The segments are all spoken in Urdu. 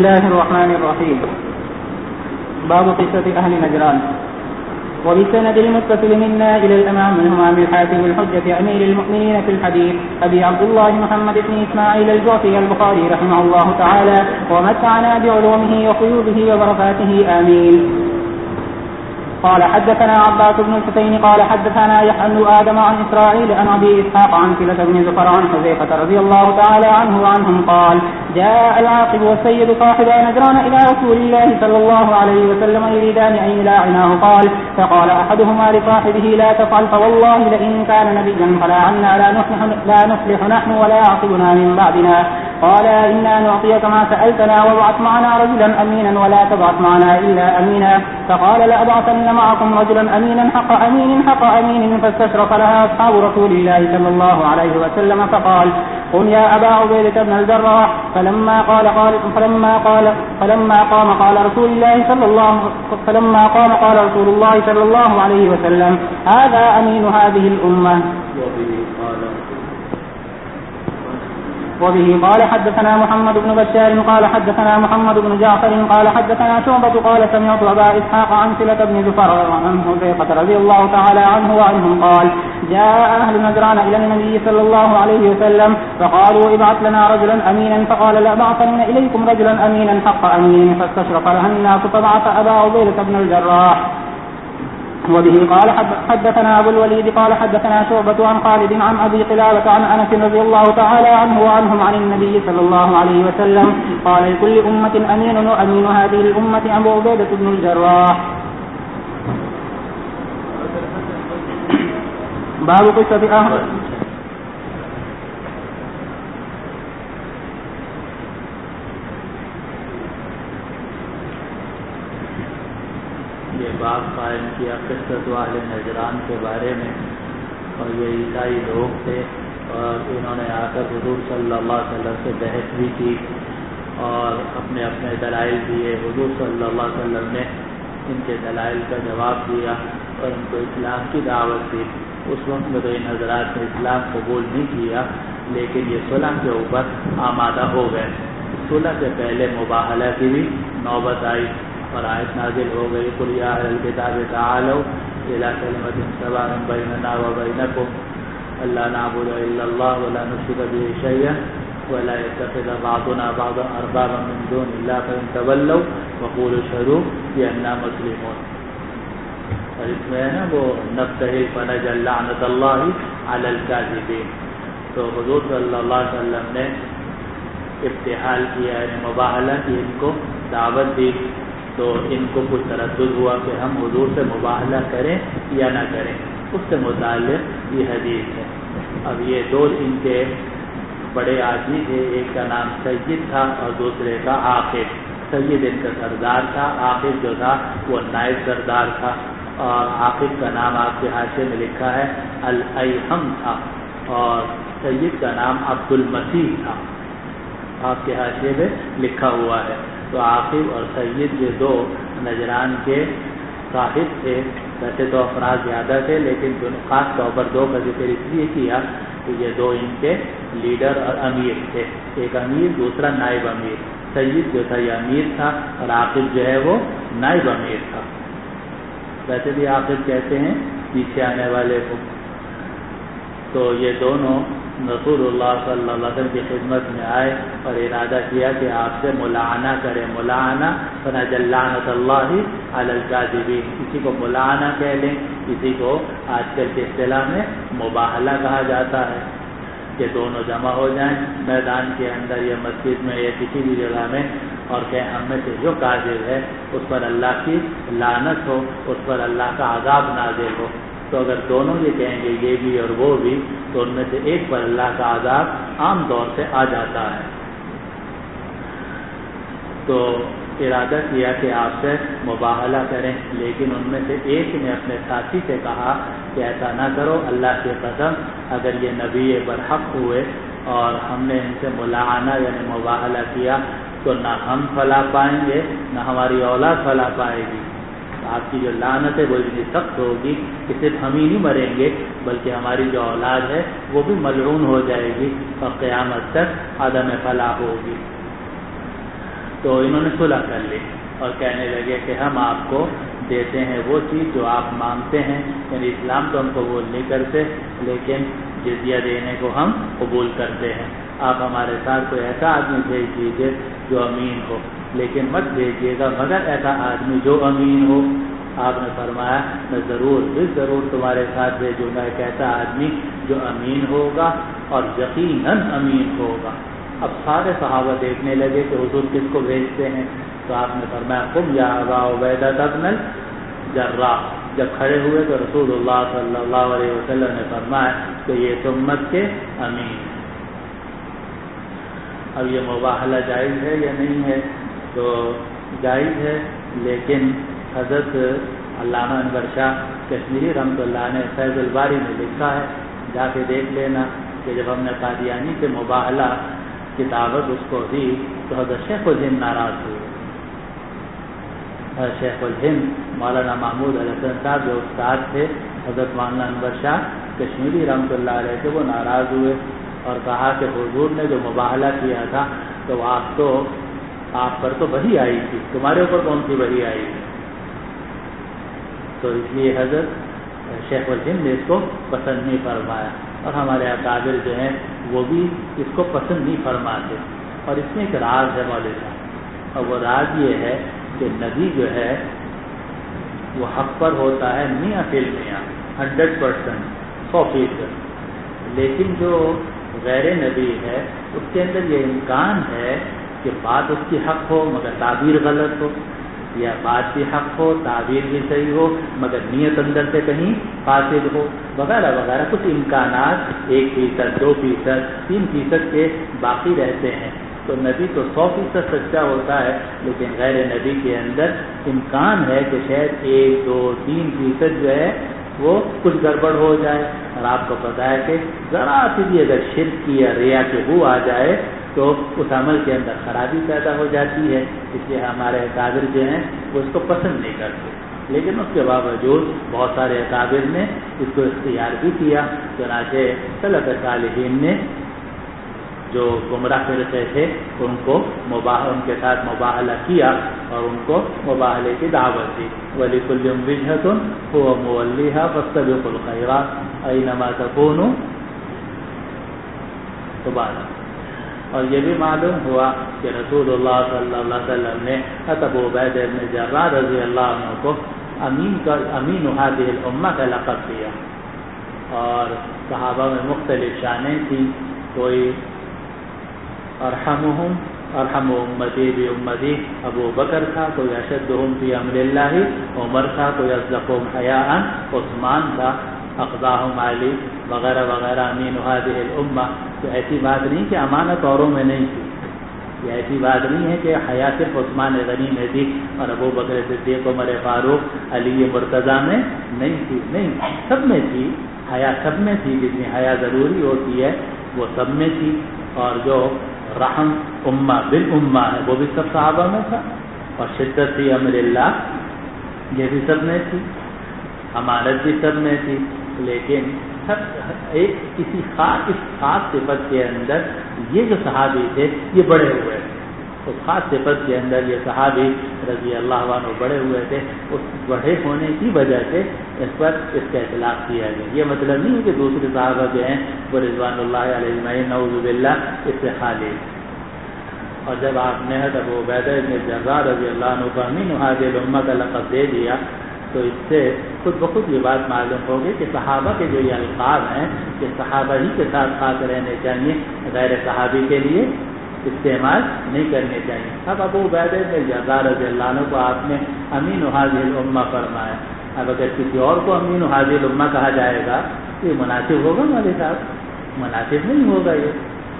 الله الرحمن الرحيم. باب قصة أهل نجران. وبسند المتصل منا إلى الأمام منهما من حاتم الحجة أمير المؤمنين في الحديث أبي عبد الله محمد بن إسماعيل الجعفي البخاري رحمه الله تعالى ومتعنا بعلومه وقيوده وبركاته آمين. قال حدثنا عباس بن الحسين قال حدثنا يحيى بن آدم عن إسرائيل عن أبي إسحاق عن كلة بن زفر عن حذيفة رضي الله تعالى عنه وعنهم قال جاء العاقب والسيد صاحبا نجران إلى رسول الله صلى الله عليه وسلم يريدان أن يلاعناه قال فقال أحدهما لصاحبه لا تفعل فوالله لئن كان نبيا فلاعنا لا نفلح نحن ولا يعقبنا من بعدنا قال إنا نعطيك ما سألتنا وابعث معنا رجلا أمينا ولا تبعث معنا إلا أمينا فقال لأبعثن معكم رجلا أمينا حق أمين فاستشرف لها أصحاب رسول الله صلى الله عليه وسلم فقال قل يا أبا عبيدة بن الجراح فلما قام قال رسول الله صلى الله عليه وسلم هذا أمين هذه الأمة. وبه قال حدثنا محمد بن بشار قال حدثنا محمد بن جعفر قال حدثنا شعبة قال سمعت أبا إسحاق عن كلة بن زفر عن حذيفة رضي الله تعالى عنه وعنهم قال جاء أهل نجران إلى النبي صلى الله عليه وسلم فقالوا ابعث لنا رجلا أمينا فقال لأبعثن إليكم رجلا أمينا حق أمين فاستشرف لها الناس فبعث أبا عبيدة بن الجراح. وبه قال حدثنا أبو الوليد قال حدثنا شعبة عن خالد عن أبي قلابة عن أنس رضي الله تعالى عنه وعنهم عن النبي صلى الله عليه وسلم قال لكل أمة أمين وأمين هذه الأمة أبو عبيدة بن الجراح. باب قصة أهل باب قائم کیا قصۃ اہل نجران کے بارے میں، اور یہ عیسائی لوگ تھے اور انہوں نے آ کر حضور صلی اللہ علیہ وسلم سے بحث بھی کی اور اپنے اپنے دلائل دیے. حضور صلی اللہ علیہ وسلم نے ان کے دلائل کا جواب دیا اور ان کو اسلام کی دعوت دی. اس وقت میں تو ان حضرات نے اسلام قبول نہیں کیا، لیکن یہ صلح کے اوپر آمادہ ہو گئے. صلح سے پہلے مباہلہ کی بھی نوبت آئی اور آیت نازل ہو گئی قل یا اہل الکتاب تعالوا الی کلمۃ سواء بیننا وبینکم الا نعبد الا اللہ ولا نشرک به شیئا ولا يتخذ بعضنا بعضا اربابا من دون اللہ فإن تولوا فقولوا اشهدوا بأننا مسلمون. اور اس میں ہے نا وہ نبتہل فنجعل لعنۃ اللہ علی الکاذبین. تو حضور صلی اللہ علیہ وسلم نے ابتحال کیا، یعنی مباہلہ کی، ان کو دعوت دی. تو ان کو کچھ تردد ہوا کہ ہم حضور سے مباہلہ کریں یا نہ کریں. اس سے متعلق یہ حدیث ہے. اب یہ دو ان کے بڑے آدمی تھے، ایک کا نام سید تھا اور دوسرے کا عاقب. سید ان کا سردار تھا، عاقب جو تھا وہ نائب سردار تھا. اور عاقب کا نام آپ کے حاشیے میں لکھا ہے الایہم تھا اور سید کا نام عبد المسیح تھا، آپ کے حاشیے میں لکھا ہوا ہے. تو عاقب اور سید یہ دو نجران کے صاحب تھے. ویسے تو افراد زیادہ تھے، لیکن خاص طور پر دو کا ذکر اس لیے کیا کہ یہ دو ان کے لیڈر اور امیر تھے. ایک امیر، دوسرا نائب امیر. سید جو تھا یہ امیر تھا اور عاقب جو ہے وہ نائب امیر تھا. ویسے بھی عاقب کہتے ہیں پیچھے آنے والے کو. تو یہ دونوں رسول اللہ صلی اللہ علیہ وسلم کی خدمت میں آئے اور ارادہ کیا کہ آپ سے ملاعنہ کریں. ملاعنہ فنجعل لعنۃ اللہ علی الکاذبین. کسی کو ملاعنہ کہہ لیں، کسی کو آج کل کے اصطلاح میں مباہلہ کہا جاتا ہے، کہ دونوں جمع ہو جائیں میدان کے اندر یا مسجد میں یا کسی بھی جگہ میں اور کہیں ہم میں سے جو کاذب ہے اس پر اللہ کی لعنت ہو، اس پر اللہ کا عذاب نازل ہو. تو اگر دونوں یہ کہیں گے، یہ بھی اور وہ بھی، تو ان میں سے ایک پر اللہ کا عذاب عام طور سے آ جاتا ہے. تو ارادہ کیا کہ آپ سے مباہلہ کریں، لیکن ان میں سے ایک نے اپنے ساتھی سے کہا کہ ایسا نہ کرو، اللہ کی قسم اگر یہ نبی برحق ہوئے اور ہم نے ان سے ملاعنہ یعنی مباہلہ کیا تو نہ ہم فلاح پائیں گے نہ ہماری اولاد فلاح پائے گی. آپ کی جو لعنت ہے وہ اتنی سخت ہوگی کہ صرف ہم ہی نہیں مریں گے بلکہ ہماری جو اولاد ہے وہ بھی ملعون ہو جائے گی اور قیامت تک عدم فلاح ہوگی. تو انہوں نے صلح کر لی اور کہنے لگے کہ ہم آپ کو دیتے ہیں وہ چیز جو آپ مانگتے ہیں، یعنی اسلام تو ہم قبول نہیں کرتے لیکن جزیہ دینے کو ہم قبول کرتے ہیں، آپ ہمارے ساتھ کوئی ایسا آدمی بھیج دیجیے جو امین ہو، لیکن مت بھیجیے گا مگر ایسا آدمی جو امین ہو۔ آپ نے فرمایا میں ضرور تمہارے ساتھ بھیجوں گا ایک ایسا آدمی جو امین ہوگا اور یقیناً امین ہوگا۔ اب سارے صحابہ دیکھنے لگے کہ حضور کس کو بھیجتے ہیں، تو آپ نے فرمایا قم یا ابا عبیدہ بن الجراح۔ جب کھڑے ہوئے تو رسول اللہ صلی اللہ علیہ وسلم نے فرمایا کہ یہ امت کے امین۔ اب یہ مباہلہ جائز ہے یا نہیں ہے؟ تو جائز ہے، لیکن حضرت علامہ انور شاہ کشمیری رحمۃ اللہ نے فیض الباری میں لکھا ہے، جا کے دیکھ لینا، کہ جب ہم نے قادیانی سے مباہلہ کی دعوت اس کو دی تو حضرت شیخ الہند ناراض ہوئے۔ شیخ الہند مولانا محمود الحسن صاحب جو استاد تھے حضرت مولانا انور شاہ کشمیری رحمۃ اللہ علیہ سے، وہ ناراض ہوئے اور کہا کہ حضور نے جو مباہلہ کیا تھا تو آپ پر تو وحی آئی تھی، تمہارے اوپر کون سی وحی آئی تھی؟ تو اس لیے حضرت شیخ الہند نے اس کو پسند نہیں فرمایا، اور ہمارے اکابر جو ہیں وہ بھی اس کو پسند نہیں فرماتے۔ اور اس میں ایک راز ہے مولوی صاحب، اور وہ راز یہ ہے کہ نبی جو ہے وہ حق پر ہوتا ہے 100%، 100%، 100%، لیکن جو غیر نبی ہے اس کے اندر یہ امکان ہے کہ بات اس کی حق ہو مگر تعبیر غلط ہو، یا بات بھی حق ہو تعبیر بھی صحیح ہو مگر نیت اندر سے کہیں فاسد ہو، وغیرہ وغیرہ، کچھ امکانات 1%، 2%، 3% کے باقی رہتے ہیں۔ تو نبی تو 100% سچا ہوتا ہے، لیکن غیر نبی کے اندر امکان ہے کہ شاید 1، 2، 3% جو ہے وہ کچھ گڑبڑ ہو جائے، اور آپ کو پتا ہے کہ ذرا سی بھی اگر شرک کی یا ریا کی بو آ جائے تو اس عمل کے اندر خرابی پیدا ہو جاتی ہے۔ اس لیے ہمارے اکابر جو ہیں وہ اس کو پسند نہیں کرتے، لیکن اس کے باوجود بہت سارے اکابر نے اس کو اختیار بھی کیا۔ چنانچہ سلف صالحین نے جو گمراہ فرقے تھے ان کے ساتھ مباہلہ کیا اور ان کو مباہلے کی دعوت دی۔ وَلِكُلٍّ وِجْهَةٌ هُوَ مُوَلِّيهَا فَاسْتَبِقُوا الْخَيْرَاتِ أَيْنَمَا تَكُونُوا سبحان۔ اور یہ بھی معلوم ہوا کہ رسول اللہ صلی اللہ علیہ وسلم نے ابو عبیدہ بن جراح رضی اللہ عنہ کو امین هذه الامہ کا لقب دیا، اور صحابہ میں مختلف شانیں تھیں، کوئی ارحم امتی بی امتی ابو بکر تھا، کوئی اشدہم فی امر اللہ عمر تھا، کوئی اصدقہم حیاء عثمان تھا، اقضاہم علی، وغیرہ وغیرہ امین هذه الامہ۔ تو ایسی بات نہیں کہ امانت اوروں میں نہیں تھی، یہ ایسی بات نہیں ہے کہ حیا صرف عثمان غنی میں تھی اور ابو بکر صدیق عمر فاروق علی مرتضیٰ میں نہیں تھی، نہیں، سب میں تھی حیا، سب میں تھی، جتنی حیا ضروری ہوتی ہے وہ سب میں تھی۔ اور جو رحم امہ بالامہ ہے وہ بھی سب صحابہ میں تھا، اور شدت فی امر اللہ یہ بھی سب میں تھی، امانت بھی سب میں تھی، لیکن سب ایک کسی خاص صفت کے اندر یہ جو صحابی تھے یہ بڑے ہوئے تھے، اس خاص صفت کے اندر یہ صحابی رضی اللہ عنہ بڑے ہوئے تھے، اس بڑے ہونے کی وجہ سے اس پر اس کا اطلاق کیا گیا۔ یہ مطلب نہیں ہے کہ دوسرے صحابہ جو ہیں وہ رضوان اللہ علیہ اجمعین نعوذ باللہ اس سے خالی۔ اور جب آپ نے ابو عبیدہ بن جراح رضی اللہ عنہ کو امین هذه الامہ کا لقب دے دیا تو اس سے خود بخود یہ بات معلوم ہوگی کہ صحابہ کے جو یہ القاب ہیں کہ صحابہ ہی کے ساتھ خاص رہنے چاہیے، غیر صحابی کے لیے استعمال نہیں کرنے چاہیے۔ اب ابو عبیدہ بن جراح رضی اللہ عنہ کو آپ نے امین هذه الامہ فرمایا، اب اگر کسی اور کو امین هذه الامہ کہا جائے گا تو یہ مناسب ہوگا مولوی صاحب؟ مناسب نہیں ہوگا یہ۔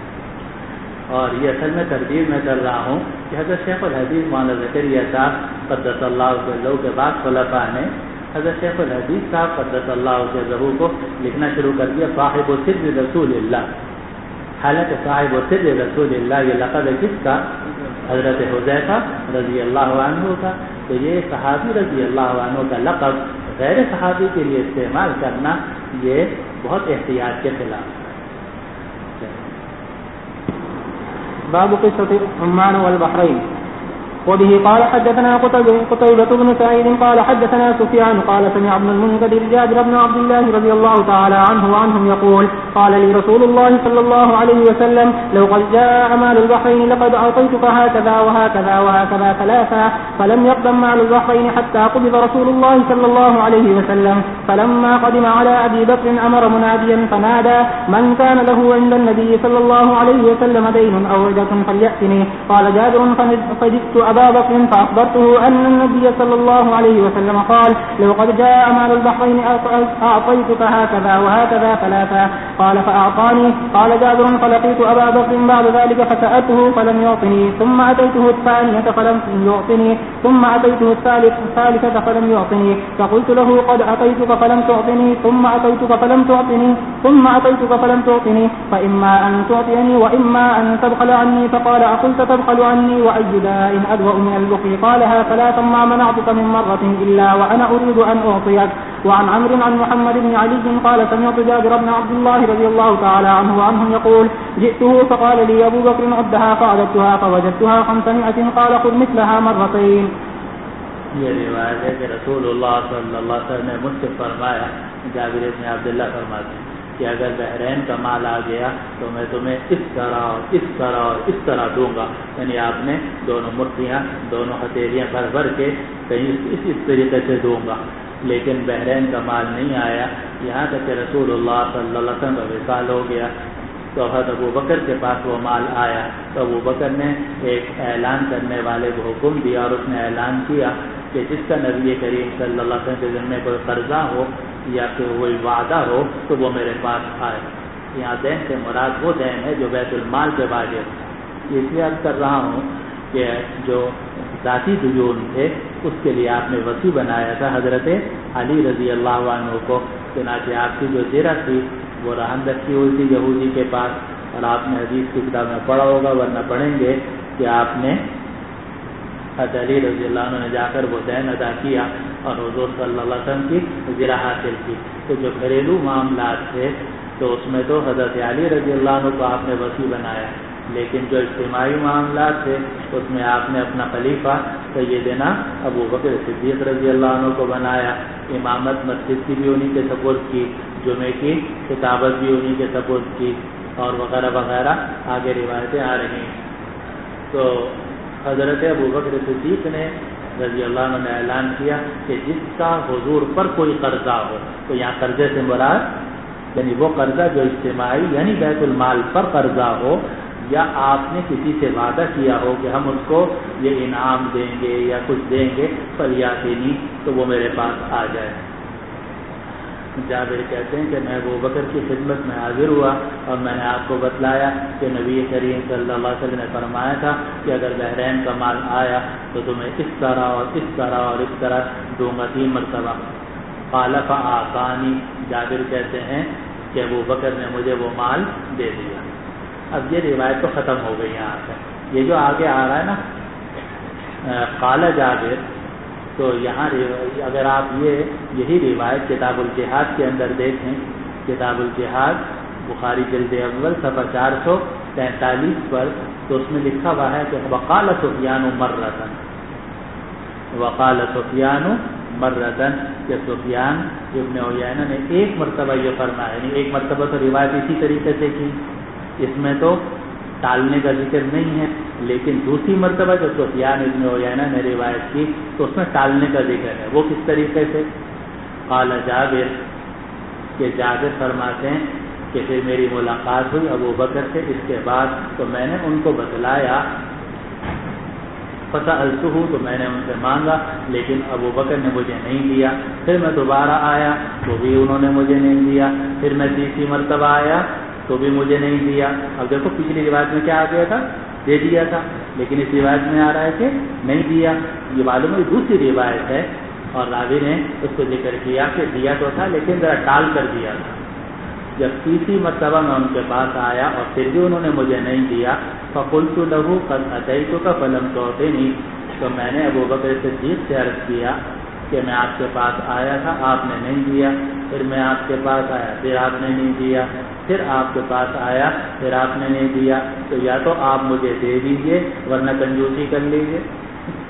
اور یہ اصل میں تردید میں کر رہا ہوں کہ حضرت شیخ الحدیث مولانا زکریا صاحب قدس اللہ سرہ کے بعد خلفاء نے حضرت شیخ الحدیث صاحب قدس اللہ سرہ کو لکھنا شروع کر دیا صاحب سر رسول اللہ، حالانکہ صاحب سر رسول اللہ یہ لقب کس کا؟ حضرت حذیفہ رضی اللہ عنہ کا۔ تو یہ صحابی رضی اللہ عنہ کا لقب غیر صحابی کے لیے استعمال کرنا یہ بہت احتیاط کے خلاف ہے۔ باب قصة عمان والبحرين۔ وبه قال حدثنا قتيبة بن سعيد قال حدثنا سفيان قال سمع ابن المنكدر جابر بن عبد الله رضي الله تعالى عنه وعنهم يقول قال لي رسول الله صلى الله عليه وسلم لو قد جاء مال البحرين لقد أعطيتك هكذا وهكذا وهكذا ثلاثا فلم يقدم مال البحرين حتى قبض رسول الله صلى الله عليه وسلم فلما قدم على أبي بكر أمر مناديا فنادى من كان له عند النبي صلى الله عليه وسلم دين أو عدة فليأتني. قال جابر فجئت أبا بكر فأخبرته أن النبي صلى الله عليه وسلم قال لو قد جاء مال البحرين أعطيتك هكذا وهكذا ثلاثا. قال فأعطاني. قال جابر فلقيت أبا بكر بعد ذلك فسألته فلم يعطني ثم أتيته الثانية فلم يعطني ثم أتيته الثالثة فلم يعطني فقلت له قد أتيتك فلم تعطني ثم أتيتك فلم تعطني ثم أتيتك فلم تعطني فإما أن تعطيني وإما أن تبخل عني. فقال أقلت تبخل عني وأي داء أدوأ من البخل؟ قالها ثلاثا ما منعتك من مرة إلا وأنا أريد أن أعطيك. وعن عمرو عن محمد بن علي قال سمعت جابر بن عبد الله رضي الله تعالى عنه وعنهم يقول جئته فقال لي أبو بكر عدها فعددتها فوجدتها 500 قال خذ مثلها مرتين. یہ روایت ہے کہ رسول اللہ صلی اللہ علیہ وسلم نے مجھ سے فرمایا، جابر بن عبداللہ فرماتے ہیں کہ اگر بحرین کا مال آ گیا تو میں تمہیں اس طرح اور اس طرح اور اس طرح دوں گا. یعنی آپ نے دونوں مٹھیاں دونوں ہتھیلیاں بھر بھر کے کہیں اس طریقے سے دوں گا. لیکن بحرین کا مال نہیں آیا، یہاں تک کہ رسول اللہ صلی اللہ علیہ وسلم کا وصال ہو گیا تو حضرت ابو بکر کے پاس وہ مال آیا تو ابو بکر نے ایک اعلان کرنے والے کو حکم دیا اور اس نے اعلان کیا کہ جس کا نبی کریم صلی اللہ علیہ وسلم کے ذمہ کوئی قرضہ ہو یا پھر کوئی وعدہ ہو تو وہ میرے پاس آئے. یہاں دین سے مراد وہ دین ہے جو بیت المال کے واجب. اس لیے عرض کر رہا ہوں کہ جو ذاتی دیون تھے اس کے لیے آپ نے وصی بنایا تھا حضرت علی رضی اللہ عنہ کو. چنانچہ آپ کی جو زیرہ تھی وہ رہن رکھی ہوئی تھی یہودی کے پاس، اور آپ نے حدیث کی کتاب میں پڑھا ہوگا، ورنہ پڑھیں گے کہ آپ نے حضرت علی رضی اللہ عنہ نے جا کر وہ دین ادا کیا اور حضور صلی اللہ علیہ وسلم کی زیرہ حاصل کی. تو جو گھریلو معاملات تھے تو اس میں تو حضرت علی رضی اللہ عنہ کو آپ نے وصی بنایا، لیکن جو اجتماعی معاملات تھے اس میں آپ نے اپنا خلیفہ سیدنا ابو بکر صدیق رضی اللہ عنہ کو بنایا. امامت مسجد کی بھی انہی کے سپرد کی، جمعے کی کتابت بھی انہی کے سپرد کی، اور وغیرہ وغیرہ آگے روایتیں آ رہی ہیں. تو حضرت ابو بکر صدیق نے رضی اللہ عنہ نے اعلان کیا کہ جس کا حضور پر کوئی قرضہ ہو، تو یہاں قرضے سے مراد یعنی وہ قرضہ جو اجتماعی یعنی بیت المال پر قرضہ ہو، یا آپ نے کسی سے وعدہ کیا ہو کہ ہم اس کو یہ انعام دیں گے یا کچھ دیں گے، فلیاتینی، تو وہ میرے پاس آ جائے. جابر کہتے ہیں کہ میں ابو بکر کی خدمت میں حاضر ہوا اور میں نے آپ کو بتلایا کہ نبی کریم صلی اللہ علیہ وسلم نے فرمایا تھا کہ اگر بحرین کا مال آیا تو تمہیں اس طرح اور اس طرح اور اس طرح دوں گا 3 مرتبہ. قال فآتانی، جابر کہتے ہیں کہ ابو بکر نے مجھے وہ مال دے دیا. اب یہ روایت تو ختم ہو گئی یہاں سے. یہ جو آگے آ رہا ہے نا قال جابر، تو یہاں اگر آپ یہی روایت کتاب الجہاد کے اندر دیکھیں، کتاب الجہاد بخاری جلد اول صفحہ 443 پر، تو اس میں لکھا ہوا ہے کہ وقال سفیان مرتن، وقال سفیان مرتن، کہ سفیان ابن عیینہ نے ایک مرتبہ یہ فرمایا. یعنی ایک مرتبہ تو روایت اسی طریقے سے کی، اس میں تو ٹالنے کا ذکر نہیں ہے، لیکن دوسری مرتبہ جو سفیان ابن عیینہ نے روایت کی تو اس میں ٹالنے کا ذکر ہے. وہ کس طریقے سے؟ قال جابر، کہ جابر فرماتے ہیں کہ پھر میری ملاقات ہوئی ابو بکر سے اس کے بعد، تو میں نے ان کو بتلایا، فسألتہ، تو میں نے ان سے مانگا لیکن ابو بکر نے مجھے نہیں دیا. پھر میں دوبارہ آیا تو بھی انہوں نے مجھے نہیں دیا. پھر میں تیسری مرتبہ آیا تو بھی مجھے نہیں دیا. اب دیکھو پچھلی روایت میں کیا آ گیا تھا؟ دے دیا تھا، لیکن اس روایت میں آ رہا ہے کہ نہیں دیا. یہ معلوم ہے دوسری روایت ہے، اور راوی نے اس کو ذکر کیا کہ دیا تو تھا لیکن ذرا ٹال کر دیا تھا. جب تیسری مرتبہ میں ان کے پاس آیا اور پھر بھی انہوں نے مجھے نہیں دیا، فقلت له قد اتيتك فلم تعطني، تو میں نے ابو بکر صدیق سے عرض کیا کہ میں آپ کے پاس آیا تھا، آپ نے نہیں دیا. پھر میں آپ کے پاس آیا، پھر آپ نے نہیں دیا. پھر آپ کے پاس آیا، پھر آپ نے نہیں دیا. تو یا تو آپ مجھے دے دیجیے ورنہ کنجوسی کر لیجیے.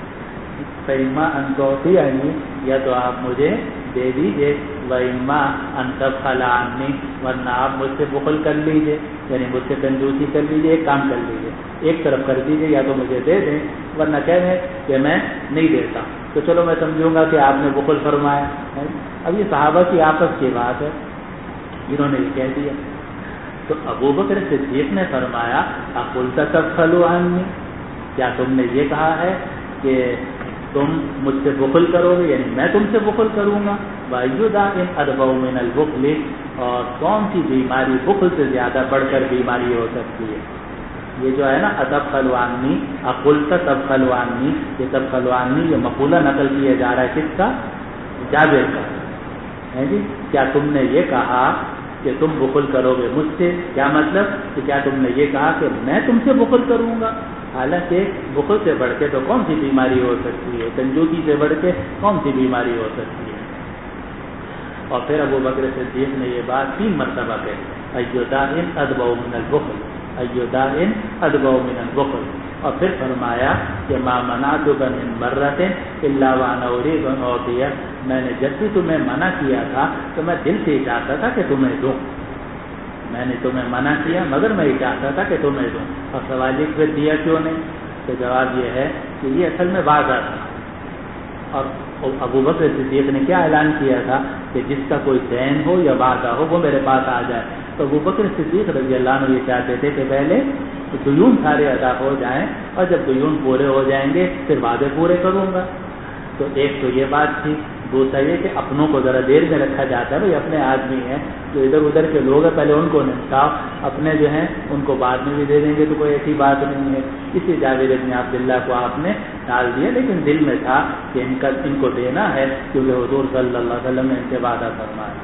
فإما أن تعطيني یا تو آپ مجھے دے دیجئے وإما أن تبخل عني ورنہ آپ مجھ سے بخل کر لیجئے، یعنی مجھ سے کنجوسی کر لیجئے، ایک کام کر لیجئے، ایک طرف کر دیجئے، یا تو مجھے دے دیں ورنہ کہہ دیں کہ میں نہیں دیتا، تو چلو میں سمجھوں گا کہ آپ نے بخل فرمایا ہے۔ اب یہ صحابہ کی آپس کی بات ہے، انہوں نے یہ کہہ دیا تو ابوبکر صدیق نے فرمایا اقلت تبخلوا عني، کیا تم نے یہ کہا ہے کہ تم مجھ سے بخل کرو گے، یعنی میں تم سے بخل کروں گا؟ وَأَيُّ دَاءٍ أَدْبَوْ مِنَ الْبُخْلِ، اور کون سی بیماری بخل سے زیادہ بڑھ کر بیماری ہو سکتی ہے؟ یہ جو ہے نا تبخلوا عني، اقلت تبخلوا عني، یہ تبخلوا عني یہ مقولہ نقل کیا جا رہا ہے کس کا؟ جابر کا ہے جی۔ کیا تم نے یہ کہا کہ تم بخل کرو گے مجھ سے؟ کیا مطلب کہ کیا تم نے یہ کہا کہ میں تم سے بخل کروں گا؟ حالانکہ بخل سے بڑھ کے تو کون سی بیماری ہو سکتی ہے، کنجوسی سے بڑھ کے کون سی بیماری ہو سکتی ہے؟ اور پھر ابوبکر صدیق نے یہ بات 3 مرتبہ کہی، أَيُّ دَاءٍ أَدْبَوْ مِنَ الْبُخْلِ، أَيُّ دَاءٍ أَدْبَوْ مِنَ الْبُخْلِ، اور پھر فرمایا کہ مَا مَنَعْتُكَ مِن مَرَّةٍ إِلَّا وَأَنَا أُرِيدُ أَنْ أُعْطِيَكَ، میں نے جب بھی تمہیں منع کیا تھا تو میں دل سے چاہتا تھا کہ تمہیں دوں، میں نے تمہیں منع کیا مگر میں یہ چاہتا تھا کہ تمہیں دوں۔ اور سوال یہ پھر دیا کیوں نہیں؟ تو جواب یہ ہے کہ یہ اصل میں وعدہ تھا، اور ابوبکر صدیق نے کیا اعلان کیا تھا کہ جس کا کوئی دین ہو یا وعدہ ہو وہ میرے پاس آ جائے۔ تو ابوبکر صدیق رضی اللہ عنہ یہ چاہتے تھے کہ پہلے دیون سارے ادا ہو جائیں، اور جب دیون پورے ہو جائیں گے پھر وعدے پورے کروں گا۔ تو ایک تو یہ بات تھی، دوسرا یہ کہ اپنوں کو ذرا دیر میں رکھا جاتا ہے، بھائی اپنے آدمی ہیں جو ادھر ادھر کے لوگ ہیں، پہلے ان کو نمٹاؤ، اپنے جو ہیں ان کو بعد میں بھی دے دیں گے تو کوئی ایسی بات نہیں ہے۔ اسی جابر بن عبداللہ کو آپ نے ڈال دیا، لیکن دل میں تھا کہ ان کو دینا ہے، کیونکہ حضور صلی اللہ علیہ وسلم نے ان سے وعدہ فرمایا۔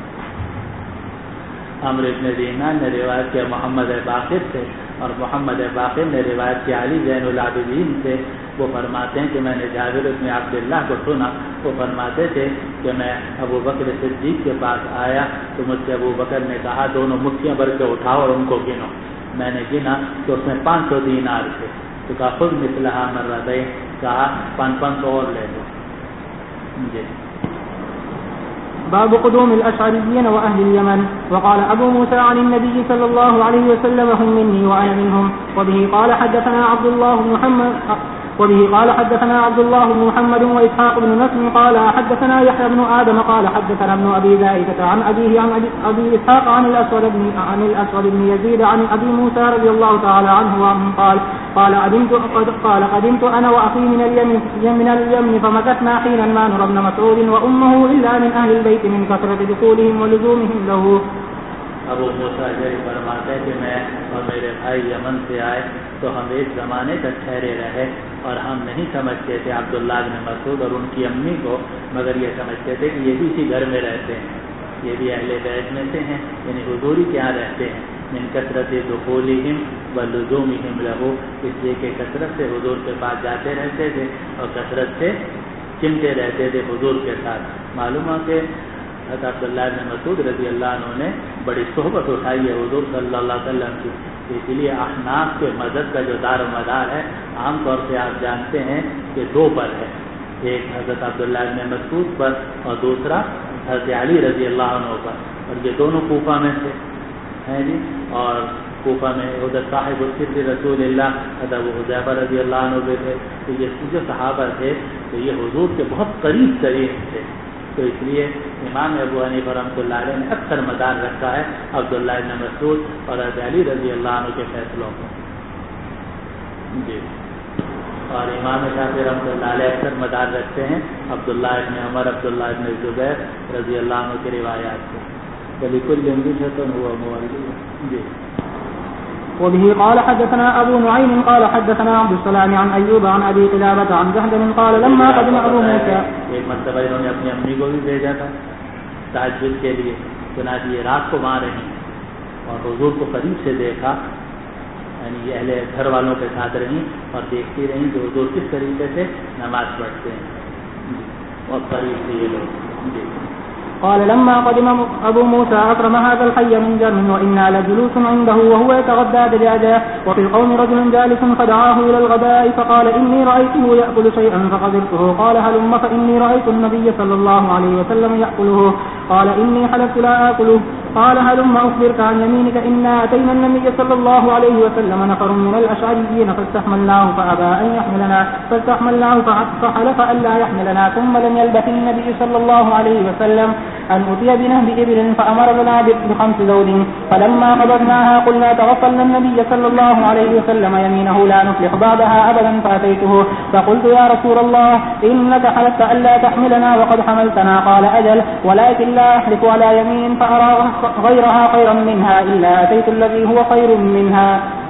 عمرو بن دینار نے روایت کیا محمد باقر سے، اور محمد باقر نے روایت کیا علی زین العابدین سے، وہ فرماتے ہیں کہ میں نے جابر بن عبداللہ کو سنا، وہ فرماتے تھے کہ میں ابوبکر صدیق کے پاس آیا تو مجھ سے ابوبکر نے کہا دونوں مٹھیاں بھر کے اٹھاؤ اور ان کو گنو۔ میں نے گنا تو اس میں 500 دینار تھے، تو کہا خود مثلہا مرتین، کہا 500 اور لے لو۔ جی باب قدوم الأشعريين وأهل اليمن. وقال أبو موسى عن النبي صلى الله عليه وسلم هم مني وأنا منهم. وبه قال حدثنا عبد الله بن محمد وإسحاق بن نصر قال حدثنا يحيى بن آدم قال حدثنا ابن أبي زائدة عن أبيه عن أبي إسحاق عن الأسود بن يزيد عن أبي موسى رضي الله تعالى عنه قال قدمت أنا وأخي من اليمن فمكثنا حينا ما نرى ابن مسعود وأمه إلا من أهل البيت من كثرة دخولهم ولزومهم له. ابو موسیٰ فرماتے ہیں کہ میں اور میرے بھائی یمن سے آئے تو ہم ایک زمانے تک ٹھہرے رہے، اور ہم نہیں سمجھتے تھے عبداللہ بن مسعود اور ان کی امی کو، مگر یہ سمجھتے تھے کہ یہ بھی اسی گھر میں رہتے ہیں، یہ بھی اہل بیت میں سے ہیں، یعنی حضوری کے یہاں رہتے ہیں۔ من کثرت دخولہم ولزومہم لہ، اس لیے کہ کثرت سے حضور کے پاس جاتے رہتے تھے اور کثرت سے چمٹے رہتے تھے حضور کے ساتھ۔ معلوم ہے کہ حضرت عبداللہ بن مسعود رضی اللہ عنہ نے بڑی صحبت اٹھائی ہے حضور صلی اللہ علیہ وسلم کی، اسی لیے احناف کے مذہب کا جو دار و مدار ہے عام طور سے آپ جانتے ہیں کہ 2 پر ہے، ایک حضرت عبداللہ بن مسعود پر اور دوسرا حضرت علی رضی اللہ عنہ پر، اور یہ دونوں کوفہ میں سے ہیں جی، اور کوفہ میں حضرت صاحب السر رسول اللہ حضرت ابو حذیفہ رضی اللہ عنہ بھی تھے، تو یہ جو صحابہ تھے تو یہ حضور کے بہت قریب ترین تھے، تو اس لیے امام ابو حنیفہ رحمۃ اللہ علیہ نے اکثر مدار رکھا ہے عبداللہ بن مسعود اور حضرت علی رضی اللہ عنہ کے فیصلوں کو جی، اور امام شافعی رحمۃ اللہ علیہ اکثر مدار رکھتے ہیں عبداللہ بن عمر عبداللہ بن زبیر رضی اللہ عنہ کی روایات کو۔ وَلِكُلٍّ وِجْهَةٌ هُوَ مُوَلِّيهُ جی۔ وبه قال حدثنا أبو نعيم قال حدثنا عبد السلام عن أيوب عن أبي قلابة عن جهدم قال لما قدم أبو موسى، ایک مرتبہ انہوں نے اپنی امی کو بھی بھیجا تھا تہجد کے لیے، چنانچہ یہ رات کو وہاں رہی اور حضور کو قریب سے دیکھا، یعنی یہ اہل گھر والوں کے ساتھ رہیں اور دیکھتی رہیں کہ حضور کس طریقے سے نماز پڑھتے ہیں، اور قریب سے یہ لوگ جی۔ قال لما قدم أبو موسى أكرم هذا الحي من جرم وإنا لجلوس عنده وهو يتغدى بدعجاه وفي القوم رجل جالس فدعاه إلى الغداء فقال إني رأيته يأكل شيئا فقدرته قال هلم فإني رأيت النبي صلى الله عليه وسلم يأكله قال إني حلفت لا آكله قال هلم أخبرك عن يمينك إنا أتينا النبي صلى الله عليه وسلم نفر من الأشعريين فاستحملناه فأبى أن يحملنا فاستحملناه فحلف ألا يحملنا ثم لم يلبث النبي صلى الله عليه وسلم أن أتي بنهب إبل فأمر لنا ب5 زود فلما قبضناها قلنا توصلنا النبي صلى الله عليه وسلم يمينه لا نفلح بعدها أبدا فأتيته فقلت يا رسول الله إنك حلفت ألا تحملنا وقد حملتنا قال أجل ولكن لا أحلف على يمين فأرى غيرها خيرا منها إلا أتيت الذي هو خير منها.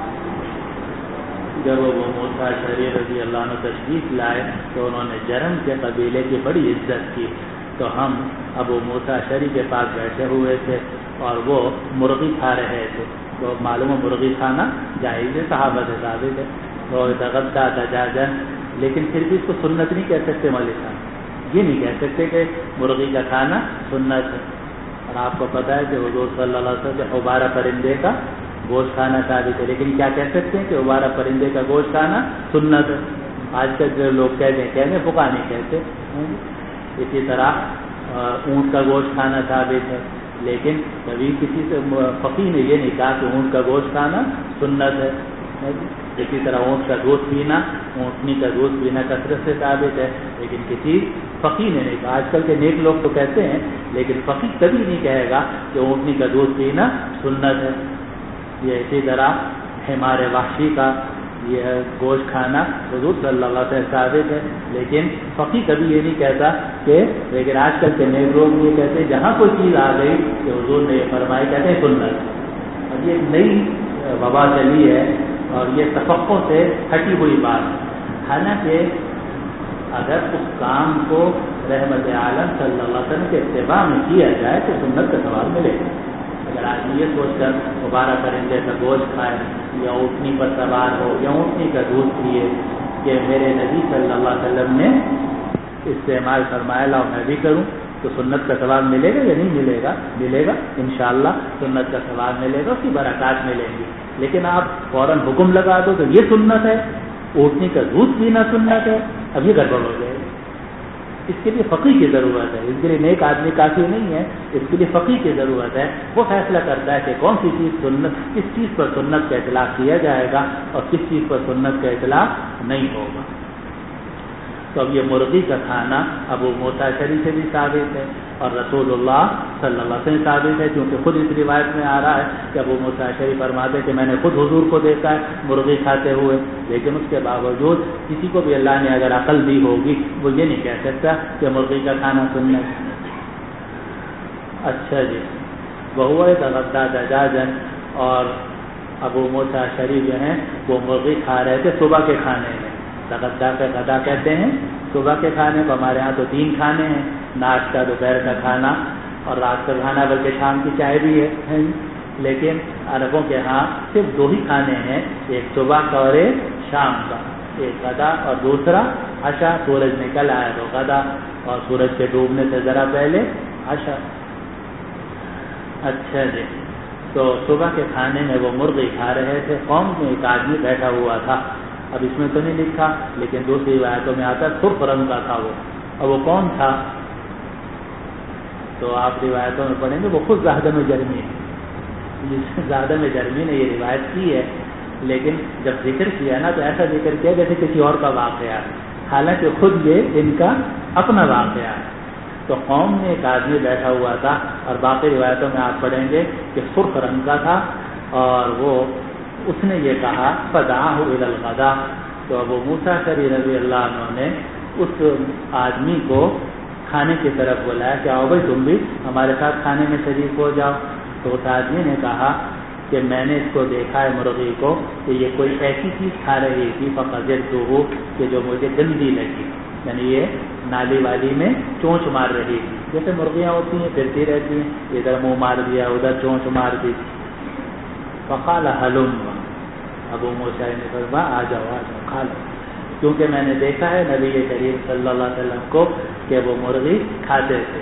جب ابو موسیٰ اشعری رضی اللہ عنہ تشریف لائے تو انہوں نے جرم کے قبیلے کی بڑی عزت کی، تو ہم ابو موسیٰ اشعری کے پاس بیٹھے ہوئے تھے اور وہ مرغی کھا رہے تھے. تو معلوم ہے مرغی کھانا جائز ہے، صحابہ سے ثابت ہے. تو تغدہ دجاجا، لیکن پھر بھی اس کو سنت نہیں کہہ سکتے مولوی صاحب، یہ نہیں کہہ سکتے کہ مرغی کا کھانا سنت ہے. اور آپ کو پتہ ہے کہ حضور صلی اللہ علیہ وسلم عبارہ پرندے کا گوشت کھانا ثابت ہے، لیکن کیا کہہ سکتے ہیں کہ عبارہ پرندے کا گوشت کھانا سنت ہے. آج کل جو لوگ کہتے ہیں فقہ نہیں کہتے. اسی طرح اونٹ کا گوشت کھانا ثابت ہے، لیکن کبھی کسی سے فقیہ نے یہ نہیں کہا کہ اونٹ کا گوشت کھانا سنت ہے. اسی طرح اونٹ کا دودھ پینا، اونٹنی کا دودھ پینا کثرت سے ثابت ہے، لیکن کسی فقیہ نے نہیں کہا. آج کل کے نیک لوگ تو کہتے ہیں، لیکن فقیہ کبھی نہیں کہے گا کہ اونٹنی کا دودھ پینا سنت ہے. یہ اسی طرح حمار وحشی کا یہ گوشت کھانا حضور صلی اللہ علیہ وسلم ثابت ہے، لیکن فقیہ کبھی یہ نہیں کہتا کہ، لیکن آج کل کے نیک لوگ یہ کہتے ہیں جہاں کوئی چیز آ گئی کہ حضور نے یہ فرمائی کہتے ہیں سنت. اور یہ نئی وبا چلی ہے اور یہ تفقع سے ہٹی ہوئی بات ہے. حالانکہ اگر اس کام کو رحمت عالم صلی اللہ علیہ وسلم کے اتباع میں کیا جائے تو سنت کا ثواب ملے گا. اگر آدمی یہ سوچ کر دوبارہ پرندے کا گوشت کھائے یا اونٹنی پر سوار ہو یا اونٹنی کا دودھ پیے کہ میرے نبی صلی اللہ علیہ وسلم نے استعمال فرمایا لاؤ میں بھی کروں، تو سنت کا ثواب ملے گا یا نہیں ملے گا؟ ملے گا انشاءاللہ، سنت کا ثواب ملے گا، اس کی برکات ملیں گی. لیکن آپ فوراً حکم لگا دو تو یہ سنت ہے، اونٹنی کا دودھ پینا سنت ہے، اب یہ گڑبڑ ہو جائے گی. اس کے لیے فقیہ کی ضرورت ہے، اس کے لیے نیک آدمی کافی نہیں ہے، اس کے لیے فقیہ کی ضرورت ہے. وہ فیصلہ کرتا ہے کہ کون سی چیز سنت، کس چیز پر سنت کا اطلاق کیا جائے گا اور کس چیز پر سنت کا اطلاق نہیں ہوگا. تو اب یہ مرغی کا کھانا ابو موسیٰ اشعری سے بھی ثابت ہے اور رسول اللہ صلی اللہ علیہ وسلم ثابت ہے، کیونکہ خود اس روایت میں آ رہا ہے کہ ابو موسیٰ اشعری فرماتے ہیں کہ میں نے خود حضور کو دیکھا ہے مرغی کھاتے ہوئے، لیکن اس کے باوجود کسی کو بھی اللہ نے اگر عقل دی ہوگی وہ یہ نہیں کہہ سکتا کہ مرغی کا کھانا سنت. اچھا جی، بہو تغدہ دجاجا، اور ابو موسیٰ اشعری جو ہیں وہ مرغی کھا رہے تھے صبح کے کھانے میں. تغدہ کا غدا کہتے ہیں صبح کے کھانے کو. ہمارے ہاں تو 3 کھانے ہیں، ناشتہ، دوپہر کا کھانا اور رات کا کھانا، بلکہ شام کی چائے بھی ہے. لیکن عربوں کے ہاں صرف 2 ہی کھانے ہیں، ایک صبح کا اور ایک شام کا. ایک غدا اور دوسرا عشاء. سورج نکل آئے تو غدا اور سورج کے ڈوبنے سے ذرا پہلے عشاء. اچھا جی، تو صبح کے کھانے میں وہ مرغی کھا رہے تھے. قوم میں ایک آدمی بیٹھا ہوا تھا، اب اس میں تو نہیں لکھا لیکن دوسری روایتوں میں آتا ہے سرخ رنگ کا تھا وہ. اور وہ کون تھا؟ تو آپ روایتوں میں پڑھیں گے وہ خود زاہدہ میں جرمی ہے. زاہدہ میں جرمی نے یہ روایت کی ہے، لیکن جب ذکر کیا نا تو ایسا ذکر کیا جیسے کسی اور کا واقعہ ہے، حالانکہ خود یہ ان کا اپنا واقعہ ہے. تو قوم میں ایک آدمی بیٹھا ہوا تھا اور باقی روایتوں میں آپ پڑھیں گے کہ سرخ رنگ کا تھا، اور وہ اس نے یہ کہا فدعاہ الی الغداء. تو ابو موسیٰ اشعری رضی اللہ عنہ نے اس آدمی کو کھانے کی طرف بلایا کہ آؤ بھائی تم بھی ہمارے ساتھ کھانے میں شریک ہو جاؤ. تو اس آدمی نے کہا کہ میں نے اس کو دیکھا ہے مرغی کو کہ یہ کوئی ایسی چیز کھا رہی تھی فقدرتہ کہ جو مجھے گندی لگی، یعنی یہ نالی والی میں چونچ مار رہی تھی، جیسے مرغیاں ہوتی ہیں پھرتی رہتی ہیں، ادھر منہ مار دیا ادھر چونچ مار دی. فقال حلم، ابو موسیٰ نے فرمایا آ جاؤ کھا لو، کیونکہ میں نے دیکھا ہے نبی کریم صلی اللہ علیہ وسلم کو کہ وہ مرغی کھاتے تھے.